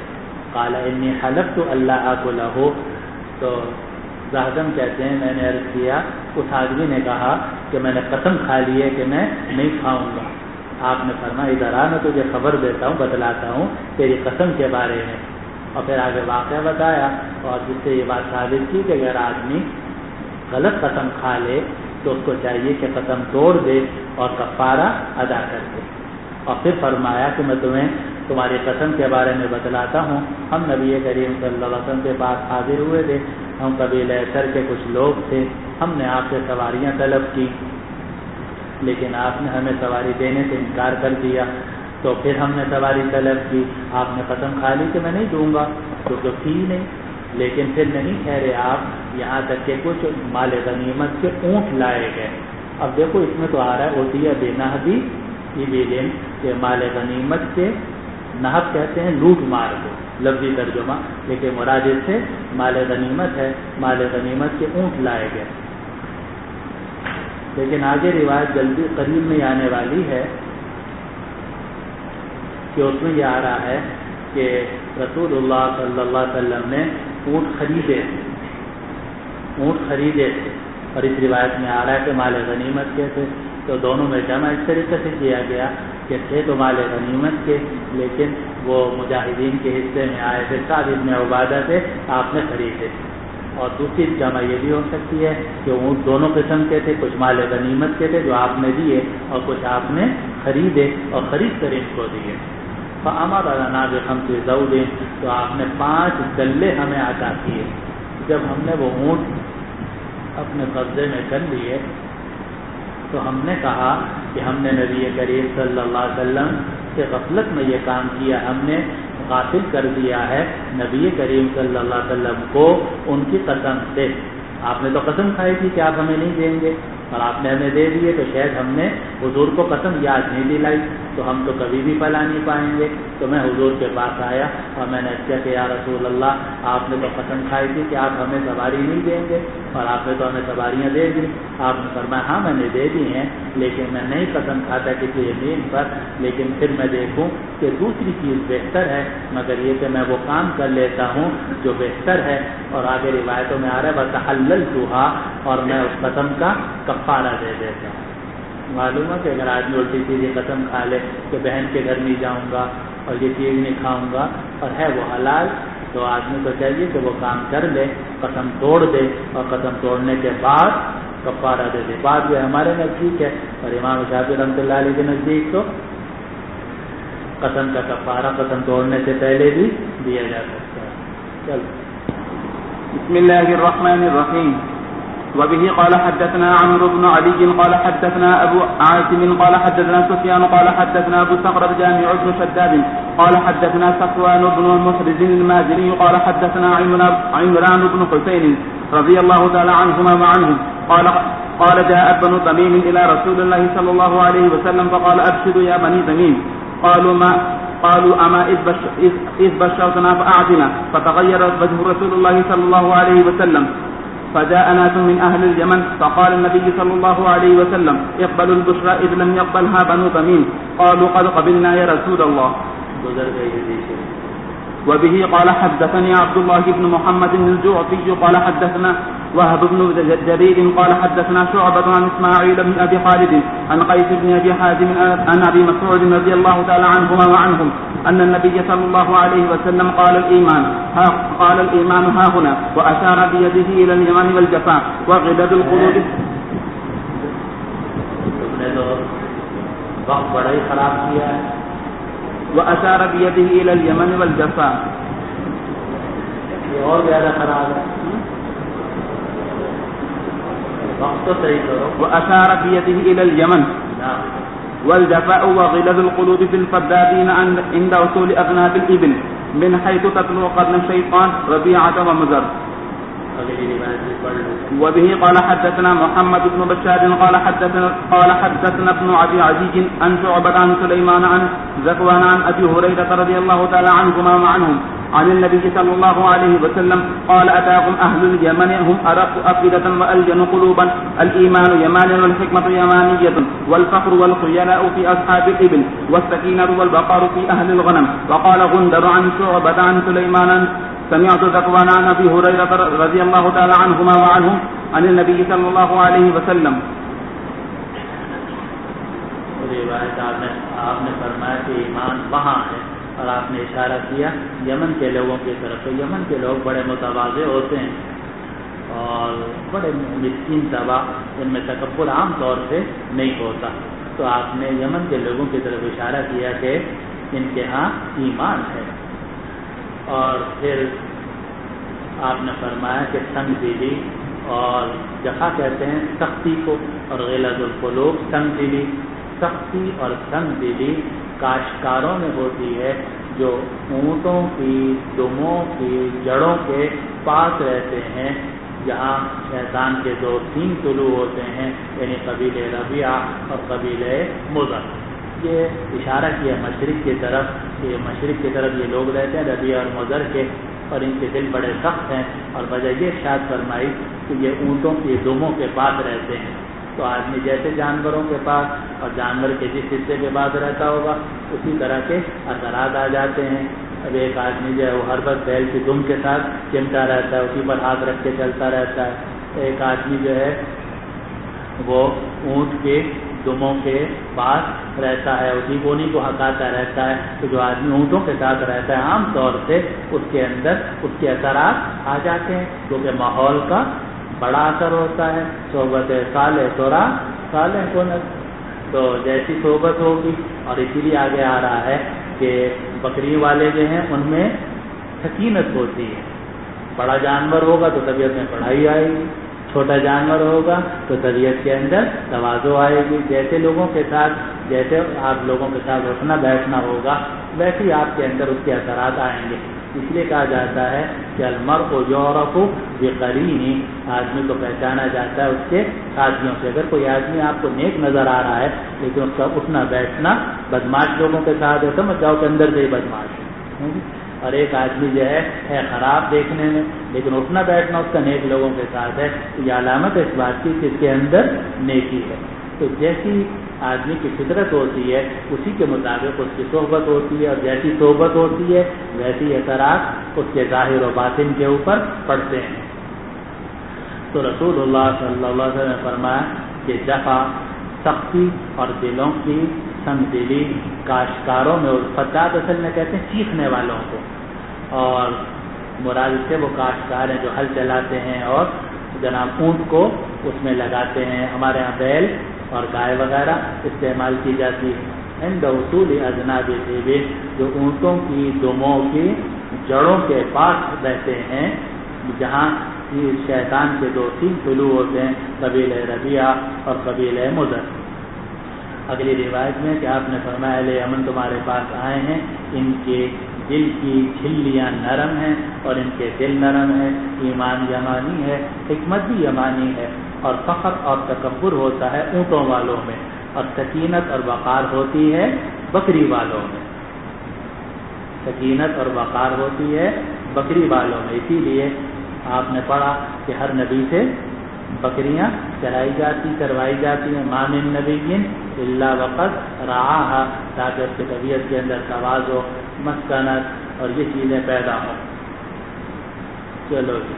قال انی حلفت الا آکلہ، تو زاہدم کہتے ہیں میں نے عرض کیا، اس آدمی نے کہا کہ میں نے قسم کھا لی ہے کہ میں نہیں کھاؤں گا۔ آپ نے فرمایا ادھر آ، میں تجھے خبر دیتا ہوں، بتلاتا ہوں تیری قسم کے بارے میں، اور پھر آگے واقعہ بتایا، اور جس سے یہ بات ثابت کی کہ اگر آدمی غلط قسم کھا لے تو اس کو چاہیے کہ قسم توڑ دے اور کفارہ ادا کر دے۔ اور پھر فرمایا کہ میں تمہیں تمہاری قسم کے بارے میں بتلاتا ہوں، ہم نبی کریم صلی اللہ علیہ وسلم کے پاس حاضر ہوئے تھے، ہم قبیلہ اسر کے کچھ لوگ تھے، ہم نے آپ سے سواریاں طلب کی، لیکن آپ نے ہمیں سواری دینے سے انکار کر دیا، تو پھر ہم نے سواری طلب کی، آپ نے قسم کھا لی کہ میں نہیں دوں گا، تو تھی نہیں، لیکن پھر نہیں ٹھہرے آپ، یہاں تک کہ کچھ مال غنیمت کے اونٹ لائے گئے۔ اب دیکھو اس میں تو آ رہا ہے اوتیہ بے نہبی ایبلن، کہ مال غنیمت کے نہب کہتے ہیں لوٹ مار کو، لفظی ترجمہ، لیکن مراد اس سے مال غنیمت ہے، مال غنیمت کے اونٹ لائے گئے۔ لیکن آگے روایت جلدی قریب میں آنے والی ہے کہ اس میں یہ آ رہا ہے کہ رسول اللہ صلی اللہ علیہ وسلم نے اونٹ خریدے تھے، اور اس روایت میں آ رہا ہے کہ مال غنیمت کے تھے، تو دونوں میں جمع اس طریقے سے کیا گیا کہ تھے تو مال غنیمت کے، لیکن وہ مجاہدین کے حصے میں آئے تھے، سعد بن عبادہ سے آپ نے خریدے۔ اور دوسری جمع یہ بھی ہو سکتی ہے کہ اونٹ دونوں قسم کے تھے، کچھ مال غنیمت کے تھے جو آپ نے دیے، اور کچھ آپ نے خریدے اور خرید کر ان کو دیے۔ فَأَمَرَ لَنَا بِخَمْسِ زَوْدٍ، تو آپ نے 5 گلے ہمیں عطا کیے۔ جب ہم نے وہ اونٹ اپنے قبضے میں کر لیے تو ہم نے کہا کہ ہم نے نبی کریم صلی اللہ علیہ وسلم سے غفلت میں یہ کام کیا، ہم نے غافل کر دیا ہے نبی کریم صلی اللہ علیہ وسلم کو ان کی قسم سے۔ آپ نے تو قسم کھائی تھی کہ آپ ہمیں نہیں دیں گے، اور آپ نے ہمیں دے دیے، تو شاید ہم نے حضور کو قسم یاد نہیں دلائی، تو ہم تو کبھی بھی پلا نہیں پائیں گے۔ تو میں حضور کے پاس آیا اور میں نے کہا کہ یا رسول اللہ، آپ نے تو قسم کھائی تھی کہ آپ ہمیں سواری نہیں دیں گے، اور آپ نے تو ہمیں سواریاں دے دی۔ آپ نے فرمایا ہاں میں نے دے دی ہیں، لیکن میں نہیں قسم کھاتا کسی یمین پر، لیکن پھر میں دیکھوں کہ دوسری چیز بہتر ہے، مگر یہ کہ میں وہ کام کر لیتا ہوں جو بہتر ہے۔ اور آگے روایتوں میں آ رہا ہے وَتَحَلَّلْتُهَا، اور میں اس قسم کا کفارہ دے دیتا ہوں۔ معلوم ہے کہ اگر آدمی الٹی سیدھی قسم کھا لے کہ بہن کے گھر نہیں جاؤں گا اور یہ چیز نہیں کھاؤں گا اور ہے وہ حلال، تو آدمی کو چاہیے کہ وہ کام کر لے، قسم توڑ دے، اور قسم توڑنے کے بعد کفارہ دے دے۔ بات یہ ہمارے نزدیک ہے، اور امام شافعی رحمۃ اللہ علیہ کے نزدیک تو قسم کا کفارہ قسم توڑنے سے پہلے بھی دیا جا سکتا ہے۔ چلو بسم الله الرحمن الرحيم. وبه قال حدثنا عمرو بن علي قال حدثنا أبو عاصم قال حدثنا سفيان قال حدثنا أبو صخر الجامع بن شداد قال حدثنا صفوان بن المخرز المازني قال حدثنا عمران بن حسين رضي الله تعالى عنهما وعنهم قال جاء بنو تميم إلى رسول الله صلى الله عليه وسلم فقال أبشروا يا بني تميم. قالوا أما إذ بشرتنا فأعطنا، فتغير وجه رسول الله صلى الله عليه وسلم، فجاء ناس من أهل اليمن فقال النبي صلى الله عليه وسلم اقبلوا البشرى إذ لم يقبلها بنو تميم. قالوا قد قبلنا يا رسول الله. وبه قال حدثني عبد الله بن محمد الجعفي قال حدثنا وهب بن جرير قال حدثنا شعبة عن إسماعيل بن أبي خالد عن قيس بن أبي حازم عن أبي مسعود رضي الله تعالى عنهما وعنهم أن النبي صلى الله عليه وسلم قال الإيمان ها هنا، وأشار بيده إلى اليمن والجفاء وغلظ القلوب. وقت بڑا ہی خراب کیا ہے. وأشار بيده إلى اليمن والجفاء. یہ اور زیادہ خراب ہے. وقت تو صحیح کرو. وأشار بيده إلى اليمن والجفاء وغلظ القلوب في الفدادين عند وصول أذناب الإبل من حيث تطلع قرن الشيطان ربيعة ومزر. وبه قال حدثنا محمد بن بشار قال حدثنا ابن أبي عزيز عن شعبة عن سليمان عن ذكوان عن أبي هريرة رضي الله تعالى عنهما وعنهم عن النبي صلى الله عليه وسلم قال أتاكم أهل اليمن هم أرق أفئدة وألجن قلوبا الإيمان يمان والحكمة يمانية والفخر والخيلاء في أصحاب الإبل والسكينة والبقار في أهل الغنم. وقال غندر عن شعبة عن سليمان سمعت ذكوان عن أبي هريرة رضي الله تعالى عنهما وعنهم عن النبي صلى الله عليه وسلم. روایت آپ نے فرمایا کہ ایمان وہاں ہے اور آپ نے اشارہ کیا یمن کے لوگوں کی طرف. تو یمن کے لوگ بڑے متواضع ہوتے ہیں اور بڑے مسکین طبع، ان میں تکبر عام طور سے نہیں ہوتا. تو آپ نے یمن کے لوگوں کی طرف اشارہ کیا کہ ان کے ہاں ایمان ہے. اور پھر آپ نے فرمایا کہ تنگ دلی اور جفا کہتے ہیں سختی کو، اور غلظ القلوب تنگ دلی. سختی اور تنگ دلی کاشتکاروں میں ہوتی ہے جو اونٹوں کی دموں کی جڑوں کے پاس رہتے ہیں، جہاں شیطان کے 2 سینگ طلوع ہوتے ہیں، یعنی قبیلہ ربیعہ اور قبیلہ مضر. یہ اشارہ کیا مشرق کی طرف، یہ مشرق کی طرف یہ لوگ رہتے ہیں ربیعہ اور مضر کے، اور ان کے دل بڑے سخت ہیں. اور وجہ یہ ارشاد فرمائی کہ یہ اونٹوں کی دموں کے پاس رہتے ہیں. تو آدمی جیسے جانوروں کے پاس اور جانور کے جس حصے کے پاس رہتا ہوگا اسی طرح کے اثرات آ جاتے ہیں. اب ایک آدمی جو ہے وہ ہر وقت بیل کی دم کے ساتھ چمٹا رہتا ہے، اسی پر ہاتھ رکھ کے چلتا رہتا ہے. ایک آدمی جو ہے وہ اونٹ کے دموں کے پاس رہتا ہے، اسی بونی کو ہکاتا رہتا ہے. تو جو آدمی اونٹوں کے ساتھ رہتا ہے عام طور سے اس کے اندر اس کے اثرات آ جاتے ہیں، کیونکہ ماحول کا بڑا اثر ہوتا ہے. صحبت صالح تورا صالح کنت. تو جیسی صحبت ہوگی، اور اسی لیے آگے آ رہا ہے کہ بکری والے جو ہیں ان میں سکینت ہوتی ہے. بڑا جانور ہوگا تو طبیعت میں بڑائی آئے گی، چھوٹا جانور ہوگا تو طبیعت کے اندر تواضع آئے گی. جیسے لوگوں کے ساتھ، جیسے آپ لوگوں کے ساتھ اٹھنا بیٹھنا ہوگا ویسے ہی آپ کے اندر اس کے اثرات آئیں گے. اس لیے کہا جاتا ہے کہ المرء یعرف بقرینہ، آدمی کو پہچانا جاتا ہے اس کے ساتھیوں سے. اگر کوئی آدمی آپ کو نیک نظر آ رہا ہے لیکن اس کا اٹھنا بیٹھنا بدماش لوگوں کے ساتھ ہے، سمجھ جاؤ کہ اندر سے ہی بدماش ہے. اور ایک آدمی جو ہے خراب دیکھنے میں لیکن اٹھنا بیٹھنا اس کا نیک لوگوں کے ساتھ ہے، تو یہ علامت ہے اس بات کی کہ اس کے اندر نیکی ہے. تو جیسی آدمی کی فطرت ہوتی ہے اسی کے مطابق اس کی صحبت ہوتی ہے، اور جیسی صحبت ہوتی ہے ویسی اثرات اس کے ظاہر و باطن کے اوپر پڑتے ہیں. تو رسول اللہ صلی اللہ علیہ وسلم نے فرمایا کہ جفا سختی اور دلوں کی سنگ دلی کاشتکاروں میں، اور فساد اصل میں کہتے ہیں چیخنے والوں کو، اور مراد سے وہ کاشتکار ہیں جو ہل چلاتے ہیں اور جناب اونٹ کو اس میں لگاتے ہیں. ہمارے یہاں بیل اور گائے وغیرہ استعمال کی جاتی ہے. عند اصول اذناب الابل، جو اونٹوں کی دموں کی جڑوں کے پاس رہتے ہیں، جہاں شیطان کے 2 سینگ طلوع ہوتے ہیں، قبیلہ ربیعہ اور قبیلہ مضر. اگلی روایت میں کہ آپ نے فرمایا اہل یمن تمہارے پاس آئے ہیں، ان کے دل کی جھلیاں نرم ہیں اور ان کے دل نرم ہے. ایمان یمانی ہے، حکمت بھی یمانی ہے، اور فخر اور تکبر ہوتا ہے اونٹوں والوں میں، اور سکینت اور وقار ہوتی ہے بکری والوں میں. سکینت اور وقار ہوتی ہے بکری والوں میں. اسی لیے آپ نے پڑھا کہ ہر نبی سے بکریاں چروائی جاتی ہیں. ما من نبی الا وقد رعاها، تاکہ اس کی طبیعت کے اندر تواضع، مسکنت اور یہ چیزیں پیدا ہوں. چلو جی.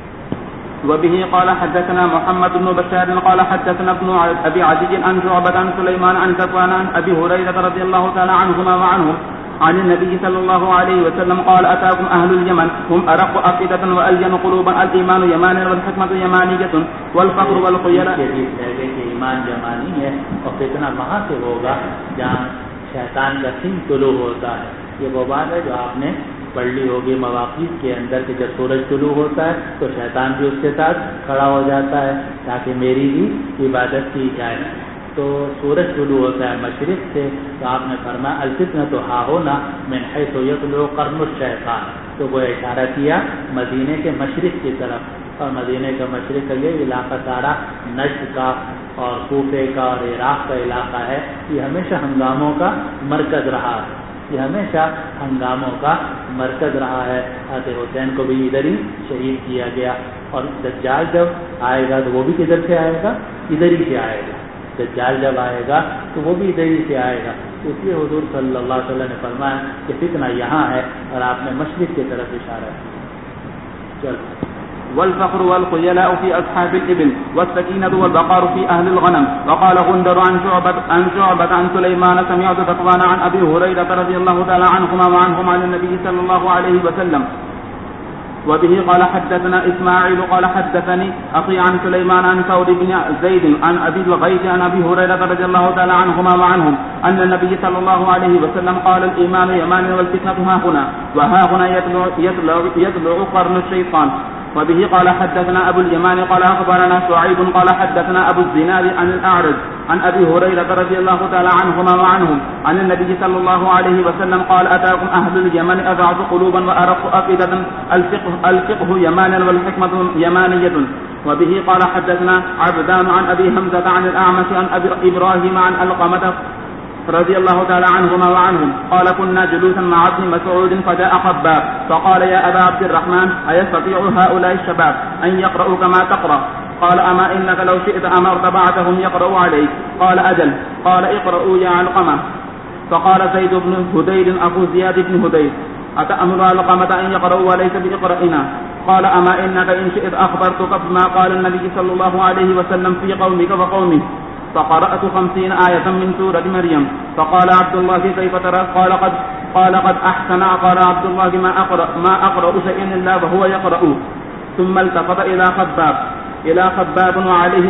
وبه قال حدثنا محمد بن بشار قال حدثنا ابن ابي عدي عن شعبة عن سليمان عن ذكوان عن ابي هريرة رضي الله تعالى عنهما وعنهم عن النبي صلى الله عليه وسلم قال أتاكم أهل اليمن هم أرق أفئدة وألين قلوبا الإيمان يمان والحكمة يمانية والفخر والخيلاء. ایمان یمانی ہے، اور فتنہ وہاں سے ہوگا جہاں شیطان کا سنگ طلوع ہوتا ہے. یہ وہ بات ہے جو آپ نے پڑھ لی ہوگی مواقیت کے اندر کہ جب سورج طلوع ہوتا ہے تو شیطان بھی اس کے ساتھ کھڑا ہو جاتا ہے تاکہ میری بھی عبادت کی جائے. تو سورج طلوع ہوتا ہے مشرق سے، تو آپ نے فرمایا الفتنۃ ہا ہونا من حیث یطلع قرن الشیطان. تو وہ اشارہ کیا مدینے کے مشرق کی طرف، اور مدینے کا مشرق کا یہ علاقہ سارا نجد کا اور کوفے کا اور عراق کا علاقہ ہے. یہ ہمیشہ ہنگاموں کا مرکز رہا ہے. یہ ہمیشہ ہنگاموں کا مرکز رہا ہے. حضرت حسین کو بھی ادھر ہی شہید کیا گیا. اور دجال جب آئے گا تو وہ بھی کدھر سے آئے گا؟ ادھر ہی سے آئے گا. دجال جب آئے گا تو وہ بھی ادھر ہی سے آئے گا. اس لیے حضور صلی اللہ علیہ وسلم نے فرمایا کہ فتنہ یہاں ہے اور آپ نے مشرق کی طرف اشارہ کیا. والفقر والخيلاء في أصحاب الإبل والسكينة والبقار في أهل الغنم. وقال غندر عن شعبة عن سليمان سمعت ذكوان عن أبي هريرة رضي الله تعالى عنهما وعنهم عن النبي صلى الله عليه وسلم. وبه قال حدثنا إسماعيل قال حدثني أخي عن سليمان عن ثور بن زيد عن أبي الغيث عن أبي هريرة رضي الله تعالى عنهما وعنهم أن النبي صلى الله عليه وسلم قال الإيمان يمان والفتنة ها هنا وها هنا يطلع قرن الشيطان. وبه قال حدثنا أبو اليمان قال أخبرنا شعيب قال حدثنا أبو الزناد عن الأعرج عن أبي هريرة رضي الله تعالى عنهما وعنهم عن النبي صلى الله عليه وسلم قال أتاكم أهل اليمن أضعف قلوبا وأرق أفئدة الفقه يمانا والحكمة يمانية. وبه قال حدثنا عبدان عن أبي حمزة عن الأعمش عن أبي إبراهيم عن علقمة رضي الله تعالى عنهما وعنهم قال كنا جلوسا مع ابن مسعود فجاء خباب فقال يا أبا عبد الرحمن أيستطيع هؤلاء الشباب أن يقرأوا كما تقرأ؟ قال أما إنك لو شئت أمرت بعدهم يقرأوا عليك؟ قال أجل. قال اقرأوا يا علقمة. فقال زيد بن هدير أخو زياد بن هدير أتأمر علقمة أن يقرأوا وليس بإقرأنا؟ قال أما إنك إن شئت أخبرتك بما قال النبي صلى الله عليه وسلم في قومك وقومه. فقرأت 50 آية من سورة مريم. فقال عبد الله كيف ترى؟ قال قد أحسن. قال عبد الله ما أقرأ شيئا إلا وهو يقرأ. ثم التفت إلى خباب وعليه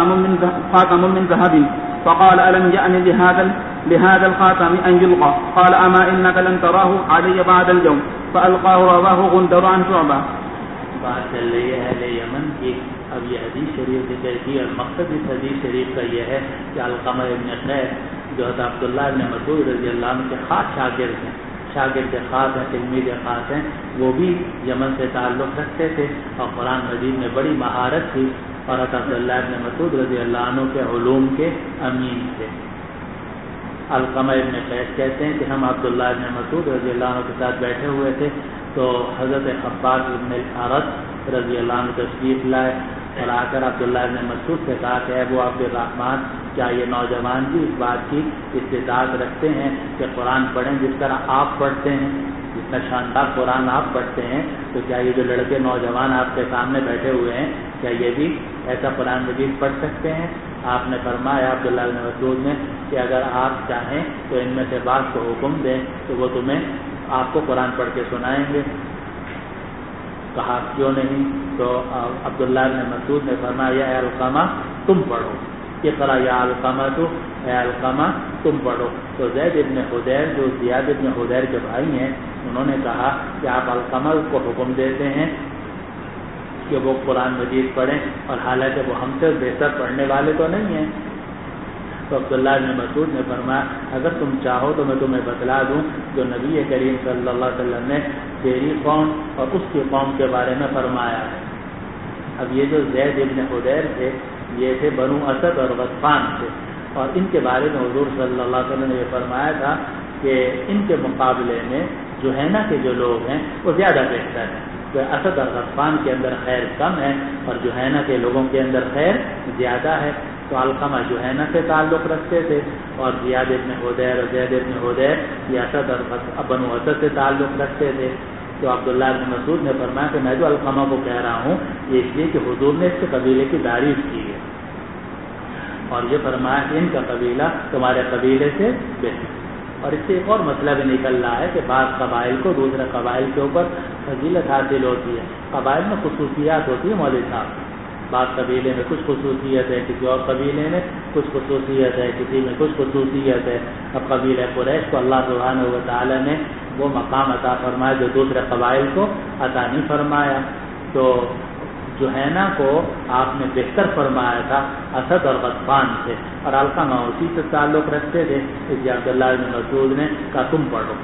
خاتم من ذهب فقال ألم يأن لهذا الخاتم أن يلقى؟ قال أما إنك لن تراه علي بعد اليوم. فألقاه. رواه غندر عن شعبة. بات چل رہی ہے اہل یمن کی. اب یہ حدیث شریف ذکر کی اور مقصد اس حدیث شریف کا یہ ہے کہ علقمہ ابن قیس جو حضرت عبداللہ ابن مسعود رضی اللہ عنہ کے خاص شاگرد خاص ہیں تلمید خاص ہیں. وہ بھی یمن سے تعلق رکھتے تھے اور قرآن مجید میں بڑی مہارت تھی اور حضرت عبداللہ ابن مسعود رضی اللہ عنہ کے علوم کے امین تھے. علقمہ ابن قیس کہتے ہیں کہ ہم عبداللہ ابن مسعود رضی اللہ عنہ کے ساتھ بیٹھے ہوئے تھے تو حضرت خباب ابن الحارث رضی اللہ عنہ تشریف لائے اور آ کر عبداللہ ابن مسعود سے کہا کہ ابو عبد الرحمن کیا یہ نوجوان بھی اس بات کی استطاعت رکھتے ہیں کہ قرآن پڑھیں جس طرح آپ پڑھتے ہیں؟ جتنا شاندار قرآن آپ پڑھتے ہیں تو کیا یہ جو لڑکے نوجوان آپ کے سامنے بیٹھے ہوئے ہیں کیا یہ بھی ایسا قرآن مجید پڑھ سکتے ہیں؟ آپ نے فرمایا عبداللہ ابن مسعود نے کہ اگر آپ چاہیں تو ان میں سے بعض کو حکم دیں تو وہ تمہیں آپ کو قرآن پڑھ کے سنائیں گے. کہا کیوں نہیں؟ تو عبداللہ ابن مسعود نے فرمایا اے علقمہ تم پڑھو. اقرأ یا علقمہ تو اے علقمہ تم پڑھو. تو زید ابن حدیر جو زیاد ابن حدیر کے بھائی ہیں انہوں نے کہا کہ آپ علقمہ کو حکم دیتے ہیں کہ وہ قرآن مجید پڑھیں اور حالانکہ وہ ہم سے بہتر پڑھنے والے تو نہیں ہیں. تو عبداللہ ابن مسعود نے فرمایا اگر تم چاہو تو میں تمہیں بتلا دوں جو نبی کریم صلی اللہ علیہ وسلم نے تیری قوم اور اس کی قوم کے بارے میں فرمایا ہے. اب یہ جو زید ابن حدیر تھے یہ تھے بنو اسد اور غطفان تھے اور ان کے بارے میں حضور صلی اللہ علیہ وسلم نے یہ فرمایا تھا کہ ان کے مقابلے میں جوہینہ کے جو لوگ ہیں وہ زیادہ بہتر ہیں. تو اسد اور غطفان کے اندر خیر کم ہے اور جوہینہ کے لوگوں کے اندر خیر زیادہ ہے. تو علقمہ جوہینہ سے تعلق رکھتے تھے اور زیاد ابن حدیر اور زید ابن حدیر یہ اسد اور بنو اسد سے تعلق رکھتے تھے. تو عبداللہ ابن مسعود نے فرمایا کہ میں جو علقمہ کو کہہ رہا ہوں یہ اس لیے کہ حضور نے اس کے قبیلے کی تعریف کی ہے اور یہ فرمایا کہ ان کا قبیلہ تمہارے قبیلے سے بہتر. اور اس سے ایک اور مسئلہ بھی نکل رہا ہے کہ بعض قبائل کو دوسرے قبائل کے اوپر فضیلت حاصل ہوتی ہے. قبائل میں خصوصیات ہوتی ہے مولوی صاحب. بعض قبیلے میں کچھ خصوصیت ہے کسی اور قبیلے میں کچھ خصوصیت ہے کسی میں کچھ خصوصیت ہے. اب قبیلہ قریش کو اللہ سبحانہ و تعالی نے وہ مقام عطا فرمایا جو دوسرے قبائل کو عطا نہیں فرمایا. تو جوہینہ کو آپ نے بہتر فرمایا تھا اسد اور غطفان سے اور علقمہ اسی سے تعلق رکھتے تھے. اس لیے عبداللہ بن مسعود نے کہا تم پڑھو.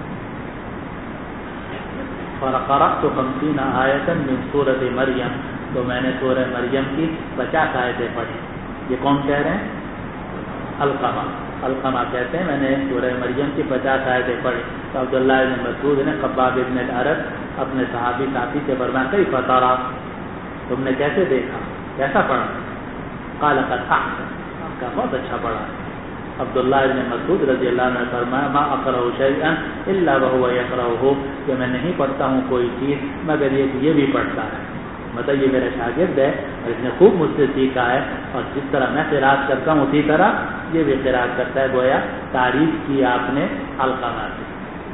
فقرأت 50 آیۃ من سورۃ مریم تو میں نے سورہ مریم کی 50 آیتیں پڑھی. یہ کون کہہ رہے ہیں؟ علقمہ. علقمہ کہتے ہیں میں نے سورہ مریم کی 50 آیتیں پڑھی تو عبداللہ بن مسعود نے خباب بن الارت اپنے صحابی ساتھی سے فرمایا کئی فتارا تم نے کیسے دیکھا کیسا پڑھا؟ قال قد احسن کا بہت اچھا پڑھا. عبداللہ بن مسعود رضی اللہ عنہ نے فرمایا ما اقرأ شیئا الا وهو يقرأه کہ میں نہیں پڑھتا ہوں کوئی چیز مگر یہ بھی پڑھتا ہے. مطلب یہ میرا شاگرد ہے اور اس نے خوب مجھ سے سیکھا ہے اور جس طرح میں قراءت کرتا ہوں اسی طرح یہ بھی قراءت کرتا ہے. گویا تعریف کی آپ نے علقمہ سے.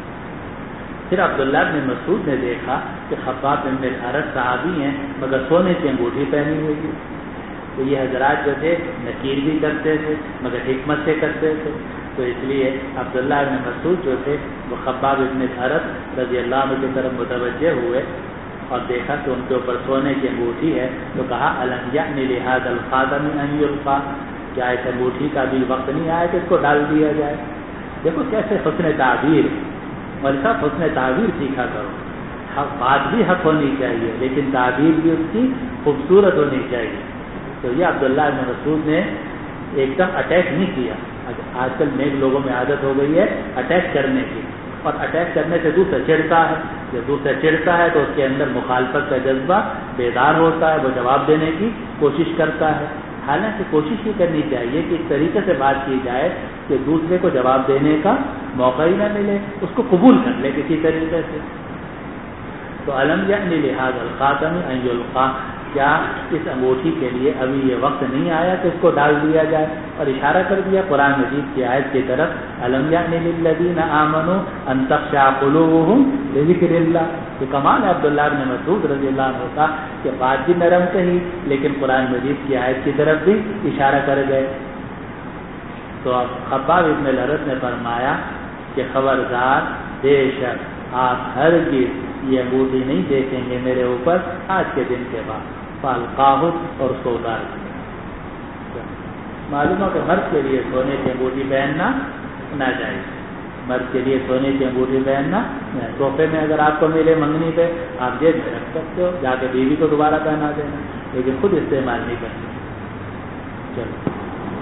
پھر عبداللہ بن مسعود نے دیکھا کہ خباب بن الارت صحابی ہیں مگر سونے کی انگوٹھی پہنی ہوئی ہے. تو یہ حضرات جو تھے نکیر بھی کرتے تھے مگر حکمت سے کرتے تھے. تو اس لیے عبداللہ بن مسعود جو تھے وہ خباب بن الارت رضی اللہ عنہ کی طرف متوجہ ہوئے اور دیکھا کہ ان کے اوپر سونے کی انگوٹھی ہے تو کہا الم یأن لہذا الخاتم ان یلقى کیا اس انگوٹھی کا بھی وقت نہیں آیا کہ اس کو ڈال دیا جائے. دیکھو کیسے حسن تعبیر اور صاحب حسن تعبیر سیکھا کرو. بات بھی حق ہونی چاہیے لیکن تعبیر بھی اس کی خوبصورت ہونی چاہیے. تو یہ عبداللہ بن مسعود نے ایک دم اٹیک نہیں کیا. آج کل نیک لوگوں میں عادت ہو گئی ہے اٹیک کرنے کی اور اٹیک کرنے سے دوسرا چڑھتا ہے. جب دوسرا چڑھتا ہے تو اس کے اندر مخالفت کا جذبہ بیدار ہوتا ہے وہ جواب دینے کی کوشش کرتا ہے. حالانکہ کوشش یہ کرنی چاہیے کہ اس طریقے سے بات کی جائے کہ دوسرے کو جواب دینے کا موقع ہی نہ ملے اس کو قبول کر لے کسی طریقے سے. تو الم یأن لہذا الخاتم ان یلقى کیا اس انگوٹھی کے لیے ابھی یہ وقت نہیں آیا کہ اس کو ڈال دیا جائے. اور اشارہ کر دیا قرآن مجید کی آیت کی طرف الم یأن للذین آمنوا ان تخشع قلوبهم لذکر اللہ. تو کمال ہے عبداللہ بن مسعود رضی اللہ عنہ کا کہ بات بھی نرم کہی لیکن قرآن مجید کی آیت کی طرف بھی اشارہ کر گئے. تو اب خباب بن الارت نے فرمایا کہ خبردار بے شک آپ ہرگز یہ انگوٹھی نہیں دیکھیں گے میرے اوپر آج کے دن کے بعد. فالقاہ اور سودار معلوم ہو کہ مرد کے لیے سونے کی انگوٹھی پہننا ناجائز. مرد کے لیے سونے کی انگوٹھی پہننا تحفے میں اگر آپ کو ملے منگنی پہ آپ جیب میں رکھ سکتے ہو جا کے بیوی کو دوبارہ پہنا دینا لیکن خود استعمال نہیں کرنا. چلو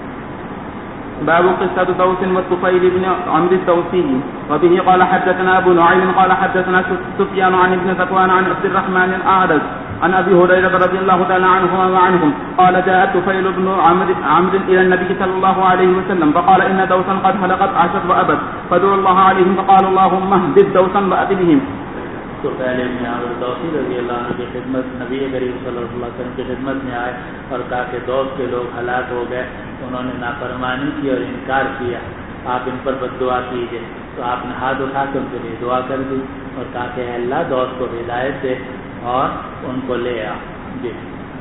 باب قصة دوس والطفيل بن عمرو الدوسي وبه قال حدثنا أبو نعيم قال حدثنا سفيان عن ابن ذكوان عن عبد الرحمن الأعرج عن أبي هريرة رضي الله تعالى عنه وعنهم قال جاء الطفيل بن عمرو إلى النبي صلى الله عليه وسلم فقال إن دوسا قد هلكت عاشت وأبت فدعوا الله عليهم فقال اللهم اهد دوسا وأبدهم. تو پہلے ابن عمرو الدوسی رضی اللہ عنہ کی خدمت نبی کریم صلی اللہ علیہ وسلم کی خدمت میں آئے اور کہا کہ دوست کے لوگ ہلاک ہو گئے. انہوں نے نافرمانی کی اور انکار کیا آپ ان پر بد دعا کیجیے. تو آپ نے ہاتھ اٹھا کے ان کے لیے دعا کر دی اور کہا کہ اے اللہ دوست کو ہدایت دے اور ان کو لے آ. جی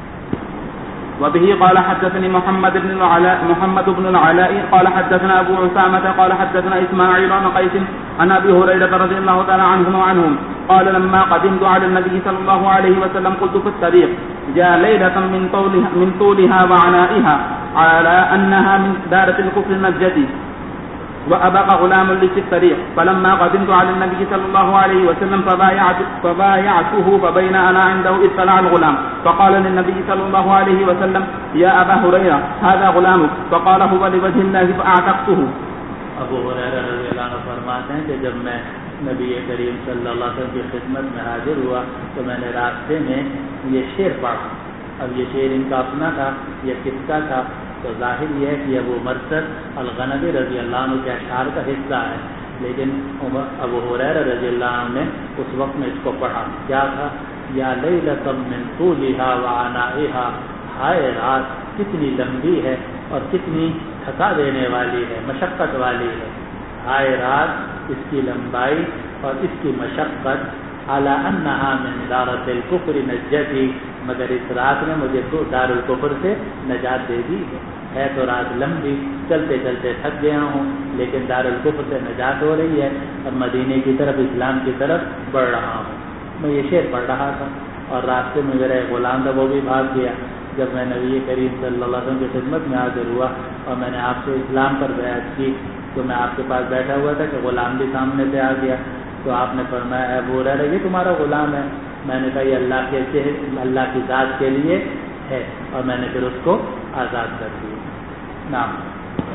وبه قال حدثني محمد بن العلاء قال حدثنا أبو عسامة قال حدثنا إسماعيل عن قيس عن أبي هريرة رضي الله تعالى عنهم قال لما قدمت على النبي صلى الله عليه وسلم قلت في الطريق جاء ليلة من طولها وعنائها على أنها من دارة الكفر النجدي وأبقى غلام لي في الطريق فلما قدمت على النبي صلى الله عليه وسلم فبايعته فبين أنا عنده إذ طلع الغلام فقال للنبي صلى الله عليه وسلم يا أبا هريرة هذا غلامك فقال هو لوجه الله فأعتقته. ابو ہریرہ رضی اللہ عنہ فرماتے ہیں کہ جب میں نبی کریم صلی اللہ علیہ وسلم کی خدمت میں حاضر ہوا تو میں نے راستے میں یہ شعر پڑھا. اب یہ شعر ان کا اپنا تھا یہ کس کا تھا تو ظاہر یہ ہے کہ ابو مرثد الغنوی رضی اللہ عنہ کے اشعار کا حصہ ہے لیکن ابو ہریرہ رضی اللہ عنہ نے اس وقت میں اس کو پڑھا. کیا تھا؟ یا لیلۃ من طولها وعنائها ہائے رات کتنی لمبی ہے اور کتنی تھکا دینے والی ہے مشقت والی ہے. ہائے رات اس کی لمبائی اور اس کی مشقت علی انہا من دارت الکفر نجتی مگر اس رات نے مجھے تو دار الکفر سے نجات دے دی ہے تو رات لمبی چلتے چلتے تھک گیا ہوں لیکن دار الکفر سے نجات ہو رہی ہے اور مدینے کی طرف اسلام کی طرف بڑھ رہا ہوں. میں یہ شعر پڑھ رہا تھا اور راستے میں میرا ایک غلام تھا وہ بھی بھاگ گیا. جب میں نبی کریم صلی اللہ علیہ وسلم کی خدمت میں حاضر ہوا اور میں نے آپ سے اسلام پر بیعت کی تو میں آپ کے پاس بیٹھا ہوا تھا کہ غلام بھی سامنے سے آ گیا. تو آپ نے فرمایا ابو ہریرہ یہ تمہارا غلام ہے. میں نے کہا یہ اللہ کی ذات کے لیے ہے اور میں نے پھر اس کو آزاد کر دیا. نام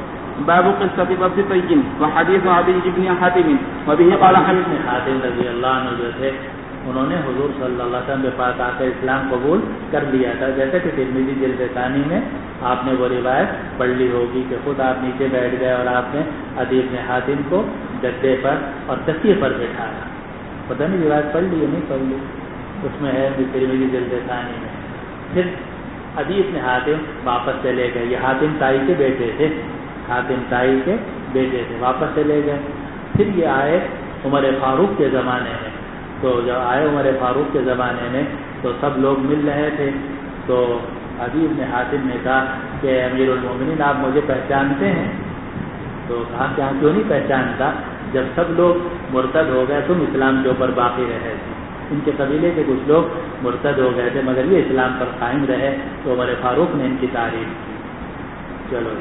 باب قصة وفد طي وحديث عدي بن حاتم وبه قال ابن حاتم رضی اللہ عنہ جو تھے انہوں نے حضور صلی اللہ علیہ وسلم کے پاس آ کر اسلام قبول کر لیا تھا. جیسے کہ ترمذی جلد ثانی میں آپ نے وہ روایت پڑھ لی ہوگی کہ خود آپ نیچے بیٹھ گئے اور آپ نے عدی بن حاتم کو گدے پر اور تکیے پر بٹھایا. پتہ نہیں روایت پڑھ لی یا نہیں پڑھ لی, اس میں ہے ترمذی جلد ثانی میں. پھر عدی بن حاتم واپس چلے گئے. یہ حاتم تائی کے بیٹے تھے, حاتم تائی کے بیٹے تھے, واپس چلے گئے. پھر یہ آئے عمر فاروق کے زمانے میں. تو جب آئے عمر فاروق کے زمانے میں تو سب لوگ مل رہے تھے. تو عدی بن حاتم نے کہا کہ امیر المومنین آپ مجھے پہچانتے ہیں؟ تو کہا کہ ہاں کیوں نہیں پہچانتا, جب سب لوگ مرتد ہو گئے تم اسلام کے اوپر باقی رہے تھے. ان کے قبیلے کے کچھ لوگ مرتد ہو گئے تھے مگر یہ اسلام پر قائم رہے, تو عمر فاروق نے ان کی تعریف کی. چلو.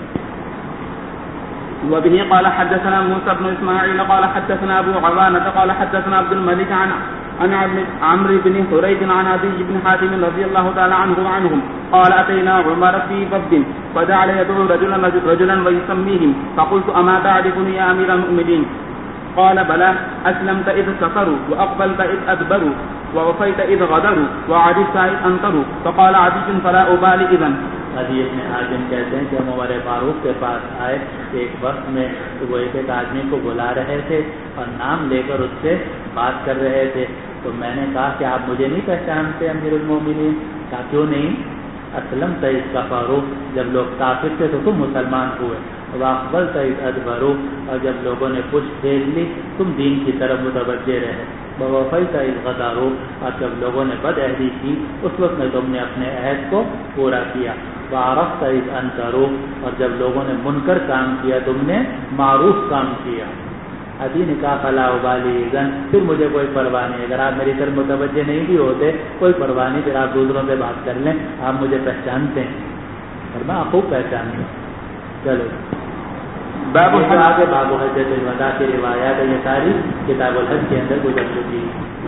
وبه قال حدثنا موسى بن اسماعيل قال حدثنا ابو عوانة قال حدثنا عبد الملك عن عمرو بن حريث عن عدي بن حاتم رضي الله تعالى عنه وعنهم قال اتينا عمر في وفد فجعل يدعو رجلا ويسميهم فقلت اما تعرفني يا امير المؤمنين؟ قال بلى اسلمت اذ كفروا واقبلت اذ ادبروا ووفيت اذ غدروا وعجزت اذ انكروا. فقال عدي فلا ابالي اذن. عدی بن حاتم کہتے ہیں کہ ہم عمر فاروق کے پاس آئے. ایک وقت میں وہ ایک آدمی کو بلا رہے تھے اور نام لے کر اس سے بات کر رہے تھے. تو میں نے کہا کہ آپ مجھے نہیں پہچانتے امیر المومنین؟ کہا کیوں نہیں؟ اسلم تئیز کا فاروق, جب لوگ کافر تھے تو تم مسلمان ہوئے. واقبل تئیز ادبرو, اور جب لوگوں نے پشت پھیر لی تم دین کی طرف متوجہ رہے. ووفی تئیز غدارو, اور جب لوگوں نے بد عہدی کی اس وقت میں تم نے اپنے عہد کو پورا کیا. وعرفت تئیز انکرو, اور جب لوگوں نے منکر کام کیا تم نے معروف کام کیا. عدی نے کہا فلا ابالی اذن, پھر مجھے کوئی پرواہ نہیں, اگر آپ میری طرف متوجہ نہیں بھی ہوتے کوئی پرواہ نہیں, پھر آپ دوسروں سے بات کر لیں, آپ مجھے پہچانتے ہیں. اور میں خوب پہچانتا ہوں. چلو باب الحج, باب حجۃ الوداع کی روایات یہ ساری کتاب الحج کے اندر گزر چکی.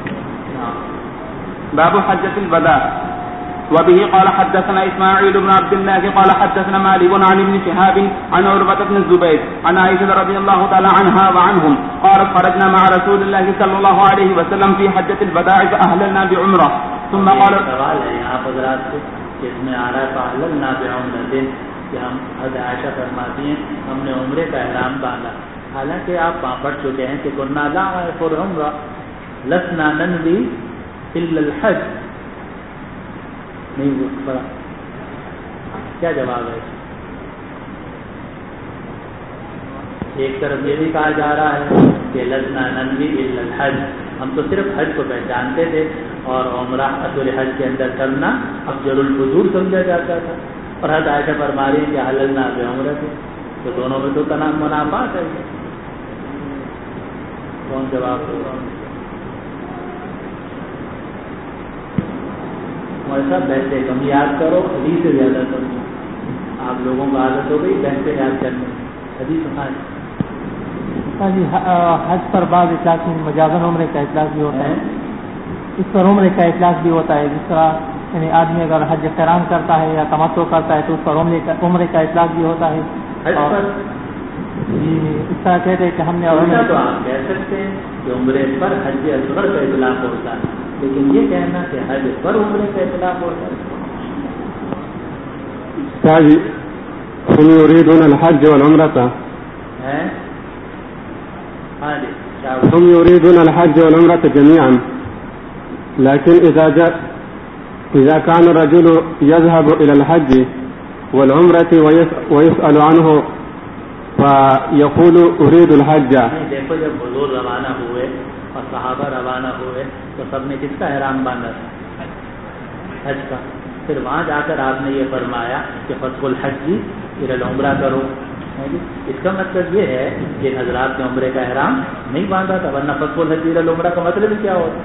باب حجۃ الوداع. وبه قال حدثنا اسماعيل بن عبد الله قال حدثنا مالك عن ابن شهاب عن عروة بن الزبير عن عائشة رضي الله تعالى عنها وعنهم قال خرجنا مع رسول الله صلى الله عليه وسلم في حجة الوداع فأهللنا بعمرة. ثم قال سوال ہے یہاں حضرات سے اس میں آ رہا ہے فأهللنا بعمرة کہ ہم حضرت عائشہ فرماتی ہیں ہم نے عمرے کا احرام باندھا. حالانکہ آپ وہاں پڑھ چکے ہیں کہ كنا لا نعرف العمرة لسنا ننوي إلا الحج. نہیں پڑا, کیا جواب ہے؟ ایک طرف یہ بھی کہا جا رہا ہے کہ لسنا ننوی الا الحج, ہم تو صرف حج کو پہچانتے تھے اور عمرہ اصل حج کے اندر کرنا افضل الفضول سمجھا جاتا تھا. اور حضرت عائشہ فرما رہی ہے کہ حللنا بعمرہ تھے, تو دونوں میں تو تنام منافات ہے. کون جواب ہوگا؟ ایسا بحثیں کم یاد کرو, حدیث سے زیادہ کرو. آپ لوگوں کو عادت ہو گئی بحثیں یاد کرنے. حدیث جی حج پر بعض اطلاق میں مجازن عمرے کا اطلاق بھی ہوتا ہے, اس پر عمرے کا اطلاق بھی ہوتا ہے. جس طرح یعنی آدمی اگر حج قران کرتا ہے یا تمتع کرتا ہے تو اس پر عمرے کا اطلاق بھی ہوتا ہے. اور جی اس طرح کہتے ہیں کہ ہم نے تو آپ کہہ سکتے ہیں کہ عمرے پر حج اصغر کا اطلاق ہوتا ہے, لیکن یہ کہنا کہ حج پر عمرے کا اطلاق ہوتا ہے. هم يريدون الحج والعمرة هم يريدون الحج والعمرة جميعا, لكن إذا كان الرجل يذهب إلى الحج والعمرة ويسأل عنه فيقول أريد الحج. دیکھو جب حضور روانہ ہوئے اور صحابہ روانہ ہوئے تو سب نے کس کا احرام باندھا تھا؟ حج کا. پھر وہاں جا کر آپ نے یہ فرمایا کہ فسق الحج الى العمرہ کرو. اس کا مطلب یہ ہے کہ حضرات نے عمرے کا احرام نہیں باندھا تھا, ورنہ فسق الحج الى العمرہ کا مطلب کیا ہوتا؟